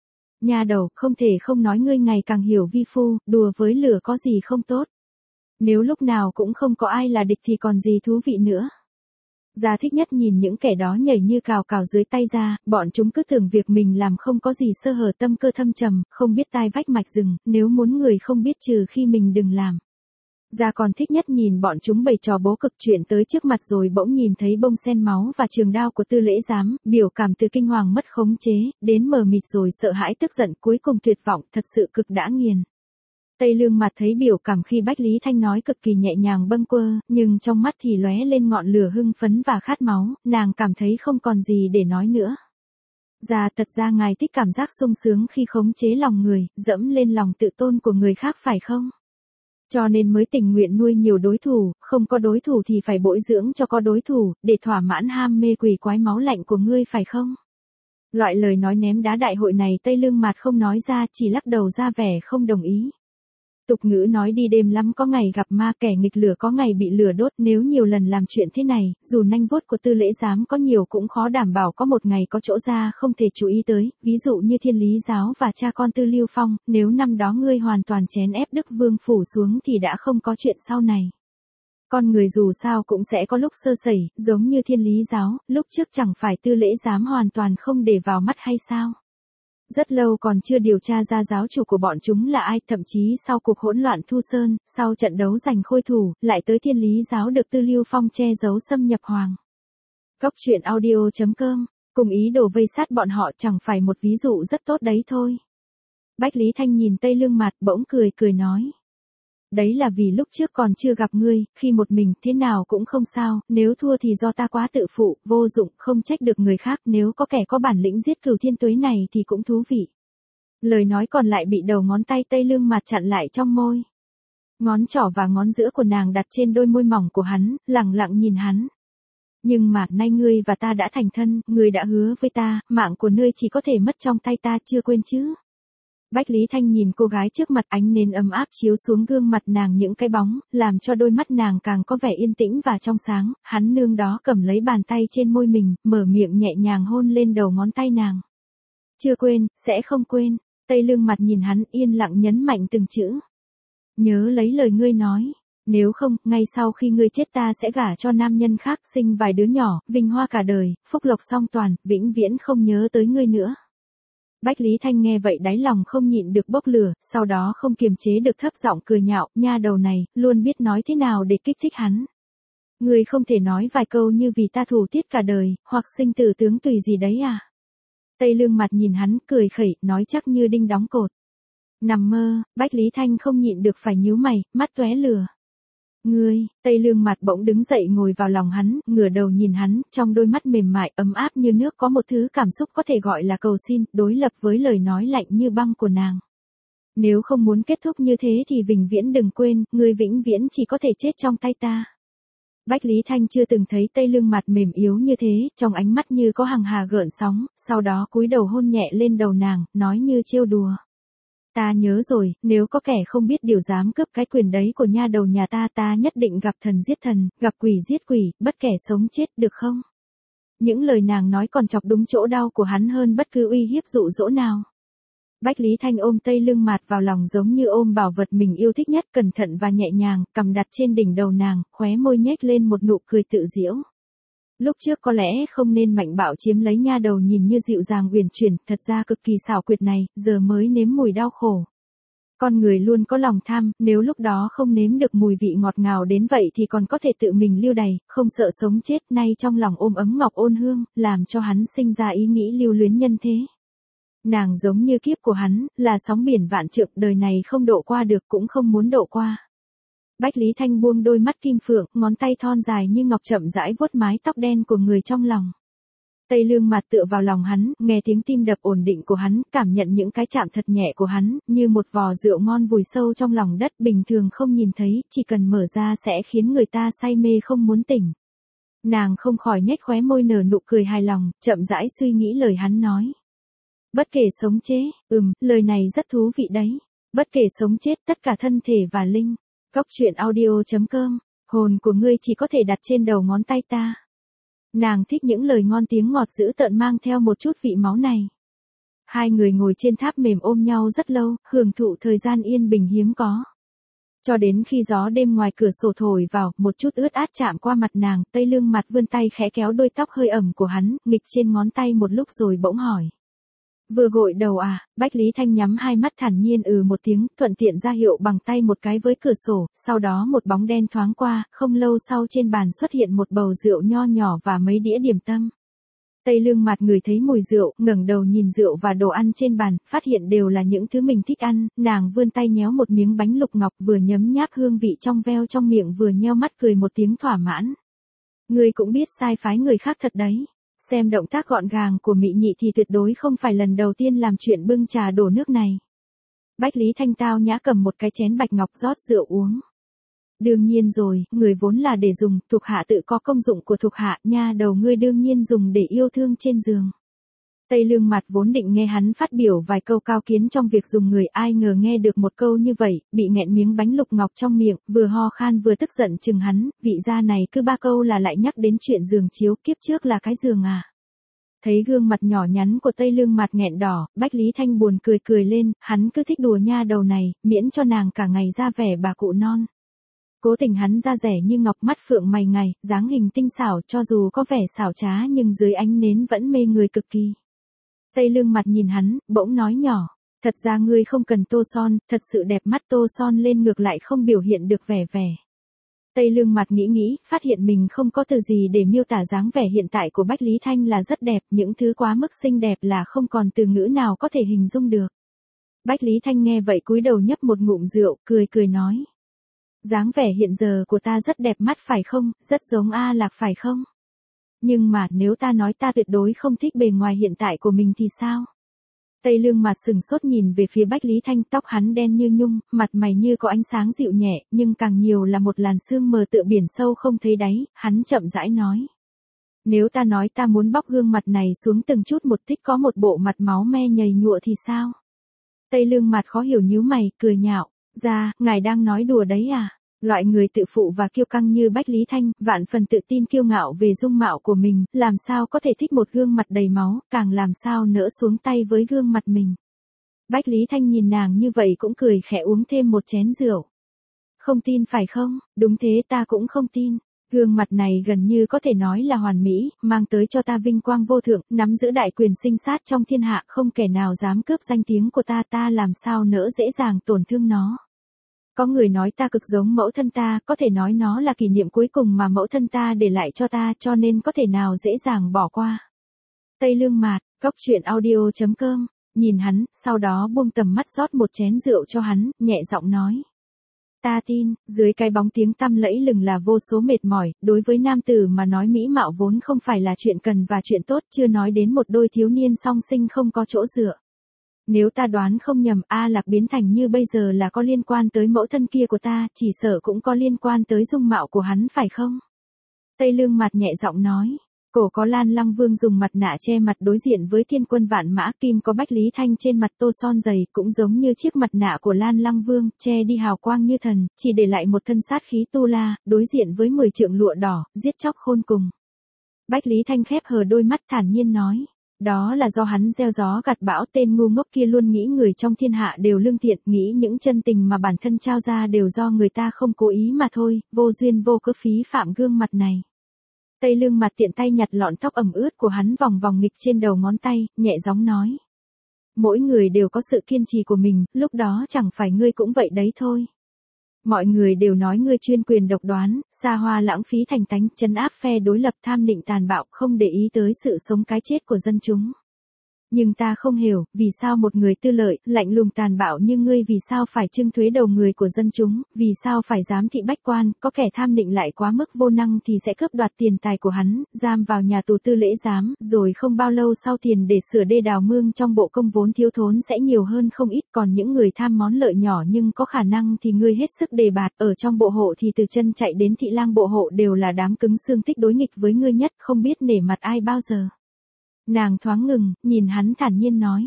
Nha đầu, không thể không nói ngươi ngày càng hiểu vi phu, đùa với lửa có gì không tốt. Nếu lúc nào cũng không có ai là địch thì còn gì thú vị nữa. Gia thích nhất nhìn những kẻ đó nhảy như cào cào dưới tay ra, bọn chúng cứ tưởng việc mình làm không có gì sơ hở, tâm cơ thâm trầm, không biết tai vách mạch rừng, nếu muốn người không biết trừ khi mình đừng làm. Gia còn thích nhất nhìn bọn chúng bày trò bố cực chuyện tới trước mặt rồi bỗng nhìn thấy bông sen máu và trường đao của Tư Lễ Giám, biểu cảm từ kinh hoàng mất khống chế, đến mờ mịt rồi sợ hãi tức giận, cuối cùng tuyệt vọng, thật sự cực đã nghiền. Tây Lương Mặt thấy biểu cảm khi Bách Lý Thanh nói cực kỳ nhẹ nhàng bâng quơ, nhưng trong mắt thì lóe lên ngọn lửa hưng phấn và khát máu, nàng cảm thấy không còn gì để nói nữa. Dạ, thật ra ngài thích cảm giác sung sướng khi khống chế lòng người, dẫm lên lòng tự tôn của người khác phải không? Cho nên mới tình nguyện nuôi nhiều đối thủ, không có đối thủ thì phải bồi dưỡng cho có đối thủ, để thỏa mãn ham mê quỷ quái máu lạnh của ngươi phải không? Loại lời nói ném đá đại hội này Tây Lương Mặt không nói ra, chỉ lắc đầu ra vẻ không đồng ý. Tục ngữ nói đi đêm lắm có ngày gặp ma, kẻ nghịch lửa có ngày bị lửa đốt, nếu nhiều lần làm chuyện thế này, dù nanh vuốt của Tư Lễ Giám có nhiều cũng khó đảm bảo có một ngày có chỗ ra không thể chú ý tới, ví dụ như Thiên Lý Giáo và cha con Tư Lưu Phong, nếu năm đó ngươi hoàn toàn chèn ép Đức Vương phủ xuống thì đã không có chuyện sau này. Con người dù sao cũng sẽ có lúc sơ sẩy, giống như Thiên Lý Giáo, lúc trước chẳng phải Tư Lễ Giám hoàn toàn không để vào mắt hay sao? Rất lâu còn chưa điều tra ra giáo chủ của bọn chúng là ai, thậm chí sau cuộc hỗn loạn Thu Sơn, sau trận đấu giành khôi thủ, lại tới Thiên Lý Giáo được Tư Lưu Phong che giấu xâm nhập hoàng. Góc truyện audio chấm com, cùng ý đồ vây sát bọn họ chẳng phải một ví dụ rất tốt đấy thôi. Bách Lý Thanh nhìn Tây Lương Mặt bỗng cười cười nói. Đấy là vì lúc trước còn chưa gặp ngươi, khi một mình, thế nào cũng không sao, nếu thua thì do ta quá tự phụ, vô dụng, không trách được người khác, nếu có kẻ có bản lĩnh giết Cửu Thiên Tuế này thì cũng thú vị. Lời nói còn lại bị đầu ngón tay Tây Lương Mặt chặn lại trong môi. Ngón trỏ và ngón giữa của nàng đặt trên đôi môi mỏng của hắn, lặng lặng nhìn hắn. Nhưng mà, nay ngươi và ta đã thành thân, ngươi đã hứa với ta, mạng của ngươi chỉ có thể mất trong tay ta, chưa quên chứ? Bách Lý Thanh nhìn cô gái trước mặt, ánh nến ấm áp chiếu xuống gương mặt nàng những cái bóng, làm cho đôi mắt nàng càng có vẻ yên tĩnh và trong sáng, hắn nương đó cầm lấy bàn tay trên môi mình, mở miệng nhẹ nhàng hôn lên đầu ngón tay nàng. Chưa quên, sẽ không quên. Tây Lương Mặt nhìn hắn yên lặng nhấn mạnh từng chữ. Nhớ lấy lời ngươi nói, nếu không, ngay sau khi ngươi chết ta sẽ gả cho nam nhân khác, sinh vài đứa nhỏ, vinh hoa cả đời, phúc lộc song toàn, vĩnh viễn không nhớ tới ngươi nữa. Bách Lý Thanh nghe vậy đáy lòng không nhịn được bốc lửa, sau đó không kiềm chế được thấp giọng cười nhạo, nha đầu này, luôn biết nói thế nào để kích thích hắn. Ngươi không thể nói vài câu như vì ta thù tiết cả đời, hoặc sinh tử tướng tùy gì đấy à? Tây Lương Mặt nhìn hắn, cười khẩy, nói chắc như đinh đóng cột. Nằm mơ, Bách Lý Thanh không nhịn được phải nhíu mày, mắt tóe lửa. Ngươi, Tây Lương Mặt bỗng đứng dậy ngồi vào lòng hắn, ngửa đầu nhìn hắn, trong đôi mắt mềm mại ấm áp như nước có một thứ cảm xúc có thể gọi là cầu xin, đối lập với lời nói lạnh như băng của nàng. Nếu không muốn kết thúc như thế thì vĩnh viễn đừng quên, ngươi vĩnh viễn chỉ có thể chết trong tay ta. Bách Lý Thanh chưa từng thấy Tây Lương Mặt mềm yếu như thế, trong ánh mắt như có hằng hà gợn sóng, sau đó cúi đầu hôn nhẹ lên đầu nàng, nói như trêu đùa. Ta nhớ rồi, nếu có kẻ không biết điều dám cướp cái quyền đấy của nha đầu nhà ta, ta nhất định gặp thần giết thần, gặp quỷ giết quỷ, bất kể sống chết, được không? Những lời nàng nói còn chọc đúng chỗ đau của hắn hơn bất cứ uy hiếp dụ dỗ nào. Bách Lý Thanh ôm Tây Lương Mặt vào lòng giống như ôm bảo vật mình yêu thích nhất, cẩn thận và nhẹ nhàng, cầm đặt trên đỉnh đầu nàng, khóe môi nhếch lên một nụ cười tự giễu. Lúc trước có lẽ không nên mạnh bạo chiếm lấy nha đầu nhìn như dịu dàng uyển chuyển, thật ra cực kỳ xảo quyệt này, giờ mới nếm mùi đau khổ. Con người luôn có lòng tham, nếu lúc đó không nếm được mùi vị ngọt ngào đến vậy thì còn có thể tự mình lưu đày, không sợ sống chết, nay trong lòng ôm ấm ngọc ôn hương, làm cho hắn sinh ra ý nghĩ lưu luyến nhân thế. Nàng giống như kiếp của hắn, là sóng biển vạn trượng, đời này không độ qua được cũng không muốn độ qua. Bách Lý Thanh buông đôi mắt kim phượng, ngón tay thon dài như ngọc chậm rãi vuốt mái tóc đen của người trong lòng. Tây Lương Mặt tựa vào lòng hắn, nghe tiếng tim đập ổn định của hắn, cảm nhận những cái chạm thật nhẹ của hắn, như một vò rượu ngon vùi sâu trong lòng đất, bình thường không nhìn thấy, chỉ cần mở ra sẽ khiến người ta say mê không muốn tỉnh. Nàng không khỏi nhếch khóe môi nở nụ cười hài lòng, chậm rãi suy nghĩ lời hắn nói. Bất kể sống chết, ừm, lời này rất thú vị đấy. Bất kể sống chết, tất cả thân thể và linh. Góc truyện audio chấm com, hồn của ngươi chỉ có thể đặt trên đầu ngón tay ta. Nàng thích những lời ngon tiếng ngọt dữ tợn mang theo một chút vị máu này. Hai người ngồi trên tháp mềm ôm nhau rất lâu, hưởng thụ thời gian yên bình hiếm có. Cho đến khi gió đêm ngoài cửa sổ thổi vào, một chút ướt át chạm qua mặt nàng, Tây Lương Mặt vươn tay khẽ kéo đôi tóc hơi ẩm của hắn, nghịch trên ngón tay một lúc rồi bỗng hỏi. Vừa gội đầu à? Bách Lý Thanh nhắm hai mắt thản nhiên ừ một tiếng, thuận tiện ra hiệu bằng tay một cái với cửa sổ, sau đó một bóng đen thoáng qua, không lâu sau trên bàn xuất hiện một bầu rượu nho nhỏ và mấy đĩa điểm tâm. Tây Lương Mặt ngửi thấy mùi rượu, ngẩng đầu nhìn rượu và đồ ăn trên bàn, phát hiện đều là những thứ mình thích ăn, nàng vươn tay nhéo một miếng bánh lục ngọc vừa nhấm nháp hương vị trong veo trong miệng vừa nheo mắt cười một tiếng thỏa mãn. Ngươi cũng biết sai phái người khác thật đấy. Xem động tác gọn gàng của Mị Nhị thì tuyệt đối không phải lần đầu tiên làm chuyện bưng trà đổ nước này. Bách Lý Thanh tao nhã cầm một cái chén bạch ngọc rót rượu uống. Đương nhiên rồi, người vốn là để dùng, thuộc hạ tự có công dụng của thuộc hạ, nha đầu ngươi đương nhiên dùng để yêu thương trên giường. Tây Lương Mặt vốn định nghe hắn phát biểu vài câu cao kiến trong việc dùng người, ai ngờ nghe được một câu như vậy, bị nghẹn miếng bánh lục ngọc trong miệng, vừa ho khan vừa tức giận chừng hắn, vị gia này cứ ba câu là lại nhắc đến chuyện giường chiếu, kiếp trước là cái giường à. Thấy gương mặt nhỏ nhắn của Tây Lương Mặt nghẹn đỏ, Bách Lý Thanh buồn cười cười lên, hắn cứ thích đùa nha đầu này, miễn cho nàng cả ngày ra vẻ bà cụ non. Cố tình hắn da rẻ như ngọc, mắt phượng mày ngài, dáng hình tinh xảo, cho dù có vẻ xảo trá nhưng dưới ánh nến vẫn mê người cực kỳ. Tây Lương Mặt nhìn hắn, bỗng nói nhỏ, thật ra ngươi không cần tô son, thật sự đẹp mắt tô son lên ngược lại không biểu hiện được vẻ vẻ. Tây Lương Mặt nghĩ nghĩ, phát hiện mình không có từ gì để miêu tả dáng vẻ hiện tại của Bách Lý Thanh là rất đẹp, những thứ quá mức xinh đẹp là không còn từ ngữ nào có thể hình dung được. Bách Lý Thanh nghe vậy cúi đầu nhấp một ngụm rượu, cười cười nói. Dáng vẻ hiện giờ của ta rất đẹp mắt phải không, rất giống A Lạc phải không? Nhưng mà nếu ta nói ta tuyệt đối không thích bề ngoài hiện tại của mình thì sao? Tây Lương Mặt sừng sốt nhìn về phía Bách Lý Thanh, tóc hắn đen như nhung, mặt mày như có ánh sáng dịu nhẹ, nhưng càng nhiều là một làn sương mờ tựa biển sâu không thấy đáy, hắn chậm rãi nói. Nếu ta nói ta muốn bóc gương mặt này xuống từng chút một tích có một bộ mặt máu me nhầy nhụa thì sao? Tây Lương Mặt khó hiểu nhíu mày, cười nhạo, ra, ngài đang nói đùa đấy à? Loại người tự phụ và kiêu căng như Bách Lý Thanh, vạn phần tự tin kiêu ngạo về dung mạo của mình, làm sao có thể thích một gương mặt đầy máu, càng làm sao nỡ xuống tay với gương mặt mình. Bách Lý Thanh nhìn nàng như vậy cũng cười khẽ uống thêm một chén rượu. Không tin phải không? Đúng thế, ta cũng không tin. Gương mặt này gần như có thể nói là hoàn mỹ, mang tới cho ta vinh quang vô thượng, nắm giữ đại quyền sinh sát trong thiên hạ, không kẻ nào dám cướp danh tiếng của ta, ta làm sao nỡ dễ dàng tổn thương nó. Có người nói ta cực giống mẫu thân ta, có thể nói nó là kỷ niệm cuối cùng mà mẫu thân ta để lại cho ta, cho nên có thể nào dễ dàng bỏ qua. Tây Lương Mạt, góc truyện audio chấm com, nhìn hắn, sau đó buông tầm mắt rót một chén rượu cho hắn, nhẹ giọng nói. Ta tin, dưới cái bóng tiếng tăm lẫy lừng là vô số mệt mỏi, đối với nam tử mà nói mỹ mạo vốn không phải là chuyện cần và chuyện tốt, chưa nói đến một đôi thiếu niên song sinh không có chỗ dựa. Nếu ta đoán không nhầm, A Lạc biến thành như bây giờ là có liên quan tới mẫu thân kia của ta, chỉ sợ cũng có liên quan tới dung mạo của hắn phải không? Tây Lương Mặt nhẹ giọng nói. Cổ có Lan Lăng Vương dùng mặt nạ che mặt đối diện với thiên quân vạn mã, kim có Bách Lý Thanh trên mặt tô son dày, cũng giống như chiếc mặt nạ của Lan Lăng Vương, che đi hào quang như thần, chỉ để lại một thân sát khí tu la, đối diện với mười trượng lụa đỏ, giết chóc khôn cùng. Bách Lý Thanh khép hờ đôi mắt thản nhiên nói. Đó là do hắn gieo gió gặt bão, tên ngu ngốc kia luôn nghĩ người trong thiên hạ đều lương thiện, nghĩ những chân tình mà bản thân trao ra đều do người ta không cố ý mà thôi, vô duyên vô cớ phí phạm gương mặt này. Tây Lương Mặt tiện tay nhặt lọn tóc ẩm ướt của hắn vòng vòng nghịch trên đầu ngón tay, nhẹ giọng nói. Mỗi người đều có sự kiên trì của mình, lúc đó chẳng phải ngươi cũng vậy đấy thôi. Mọi người đều nói ngươi chuyên quyền độc đoán, xa hoa lãng phí thành tánh, trấn áp phe đối lập tham định tàn bạo, không để ý tới sự sống cái chết của dân chúng. Nhưng ta không hiểu, vì sao một người tư lợi, lạnh lùng tàn bạo như ngươi vì sao phải trưng thuế đầu người của dân chúng, vì sao phải giám thị bách quan, có kẻ tham định lại quá mức vô năng thì sẽ cướp đoạt tiền tài của hắn, giam vào nhà tù tư lễ giám, rồi không bao lâu sau tiền để sửa đê đào mương trong bộ công vốn thiếu thốn sẽ nhiều hơn không ít, còn những người tham món lợi nhỏ nhưng có khả năng thì ngươi hết sức đề bạt, ở trong bộ hộ thì từ chân chạy đến thị lang bộ hộ đều là đám cứng xương thích đối nghịch với ngươi nhất, không biết nể mặt ai bao giờ. Nàng thoáng ngừng, nhìn hắn thản nhiên nói,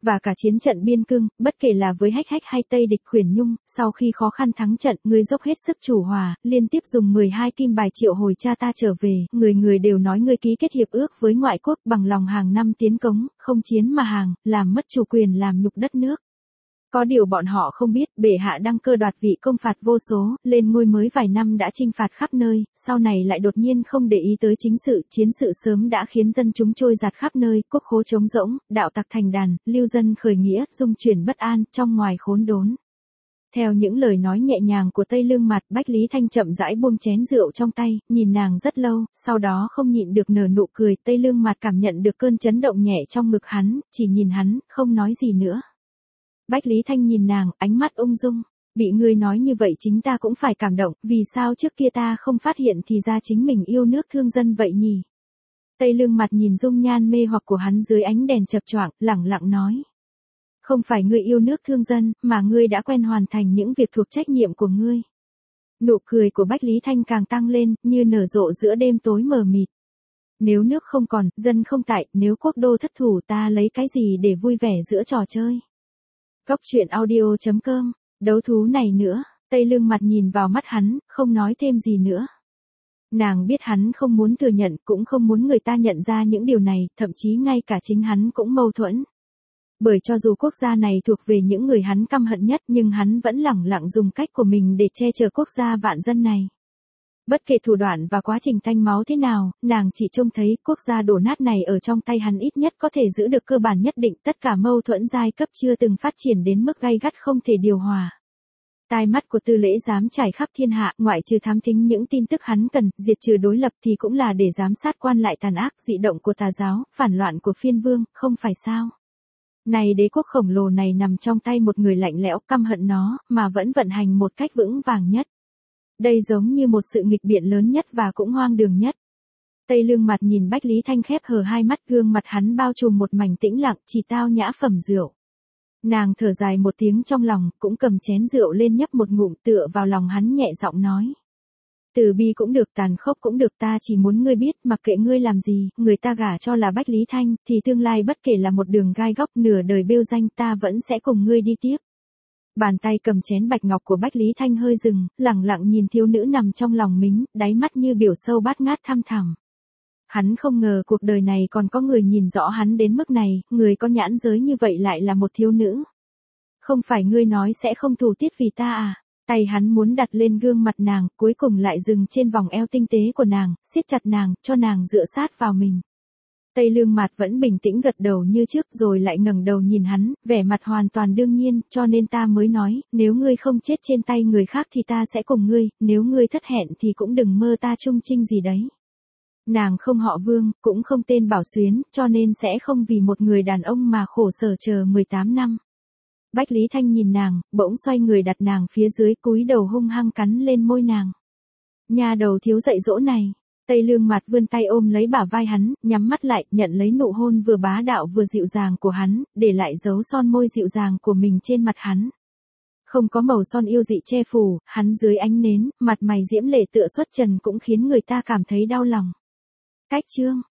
Và cả chiến trận Biên Cương, bất kể là với Hách Hách hay Tây địch Khuyển Nhung, sau khi khó khăn thắng trận, ngươi dốc hết sức chủ hòa, liên tiếp dùng mười hai kim bài triệu hồi cha ta trở về, người người đều nói ngươi ký kết hiệp ước với ngoại quốc bằng lòng hàng năm tiến cống, không chiến mà hàng, làm mất chủ quyền làm nhục đất nước. Có điều bọn họ không biết, bệ hạ đăng cơ đoạt vị công phạt vô số, lên ngôi mới vài năm đã chinh phạt khắp nơi, sau này lại đột nhiên không để ý tới chính sự, chiến sự sớm đã khiến dân chúng trôi giạt khắp nơi, quốc khố trống rỗng, đạo tặc thành đàn, lưu dân khởi nghĩa, dung chuyển bất an, trong ngoài khốn đốn. Theo những lời nói nhẹ nhàng của Tây Lương Mặt, Bách Lý Thanh chậm rãi buông chén rượu trong tay, nhìn nàng rất lâu, sau đó không nhịn được nở nụ cười. Tây Lương Mặt cảm nhận được cơn chấn động nhẹ trong ngực hắn, chỉ nhìn hắn, không nói gì nữa. Bách Lý Thanh nhìn nàng, ánh mắt ung dung. Bị ngươi nói như vậy chính ta cũng phải cảm động, vì sao trước kia ta không phát hiện thì ra chính mình yêu nước thương dân vậy nhỉ? Tây Lương Mặt nhìn dung nhan mê hoặc của hắn dưới ánh đèn chập choạng, lẳng lặng nói. Không phải ngươi yêu nước thương dân, mà ngươi đã quen hoàn thành những việc thuộc trách nhiệm của ngươi. Nụ cười của Bách Lý Thanh càng tăng lên, như nở rộ giữa đêm tối mờ mịt. Nếu nước không còn, dân không tại, nếu quốc đô thất thủ ta lấy cái gì để vui vẻ giữa trò chơi? Góc truyện audio chấm com, đấu thú này nữa, Tây Lương Mặt nhìn vào mắt hắn, không nói thêm gì nữa. Nàng biết hắn không muốn thừa nhận, cũng không muốn người ta nhận ra những điều này, thậm chí ngay cả chính hắn cũng mâu thuẫn. Bởi cho dù quốc gia này thuộc về những người hắn căm hận nhất, nhưng hắn vẫn lẳng lặng dùng cách của mình để che chở quốc gia vạn dân này. Bất kể thủ đoạn và quá trình tanh máu thế nào, nàng chỉ trông thấy quốc gia đổ nát này ở trong tay hắn ít nhất có thể giữ được cơ bản nhất định, tất cả mâu thuẫn giai cấp chưa từng phát triển đến mức gay gắt không thể điều hòa. Tai mắt của Tư Lễ dám trải khắp thiên hạ, ngoại trừ thám thính những tin tức hắn cần, diệt trừ đối lập thì cũng là để giám sát quan lại tàn ác, dị động của tà giáo, phản loạn của phiên vương, không phải sao? Này đế quốc khổng lồ này nằm trong tay một người lạnh lẽo, căm hận nó, mà vẫn vận hành một cách vững vàng nhất. Đây giống như một sự nghịch biện lớn nhất và cũng hoang đường nhất. Tây Lương Mặt nhìn Bách Lý Thanh khép hờ hai mắt, gương mặt hắn bao trùm một mảnh tĩnh lặng, chỉ tao nhã phẩm rượu. Nàng thở dài một tiếng trong lòng, cũng cầm chén rượu lên nhấp một ngụm, tựa vào lòng hắn nhẹ giọng nói. Từ bi cũng được, tàn khốc cũng được, ta chỉ muốn ngươi biết, mặc kệ ngươi làm gì, người ta gả cho là Bách Lý Thanh, thì tương lai bất kể là một đường gai góc nửa đời bêu danh, ta vẫn sẽ cùng ngươi đi tiếp. Bàn tay cầm chén bạch ngọc của Bách Lý Thanh hơi dừng, lẳng lặng nhìn thiếu nữ nằm trong lòng mình, đáy mắt như biển sâu bát ngát thăm thẳm. Hắn không ngờ cuộc đời này còn có người nhìn rõ hắn đến mức này, người có nhãn giới như vậy lại là một thiếu nữ. Không phải ngươi nói sẽ không thủ tiết vì ta à? Tay hắn muốn đặt lên gương mặt nàng, cuối cùng lại dừng trên vòng eo tinh tế của nàng, siết chặt nàng, cho nàng dựa sát vào mình. Tây Lương Mặt vẫn bình tĩnh gật đầu như trước, rồi lại ngẩng đầu nhìn hắn, vẻ mặt hoàn toàn đương nhiên, cho nên ta mới nói, nếu ngươi không chết trên tay người khác thì ta sẽ cùng ngươi, nếu ngươi thất hẹn thì cũng đừng mơ ta trung trinh gì đấy. Nàng không họ Vương, cũng không tên Bảo Xuyến, cho nên sẽ không vì một người đàn ông mà khổ sở chờ mười tám năm. Bách Lý Thanh nhìn nàng, bỗng xoay người đặt nàng phía dưới, cúi đầu hung hăng cắn lên môi nàng. Nhà đầu thiếu dạy dỗ này. Tây Lương Mặt vươn tay ôm lấy bả vai hắn, nhắm mắt lại, nhận lấy nụ hôn vừa bá đạo vừa dịu dàng của hắn, để lại dấu son môi dịu dàng của mình trên mặt hắn. Không có màu son yêu dị che phủ, hắn dưới ánh nến, mặt mày diễm lệ tựa xuất trần cũng khiến người ta cảm thấy đau lòng. Cách chương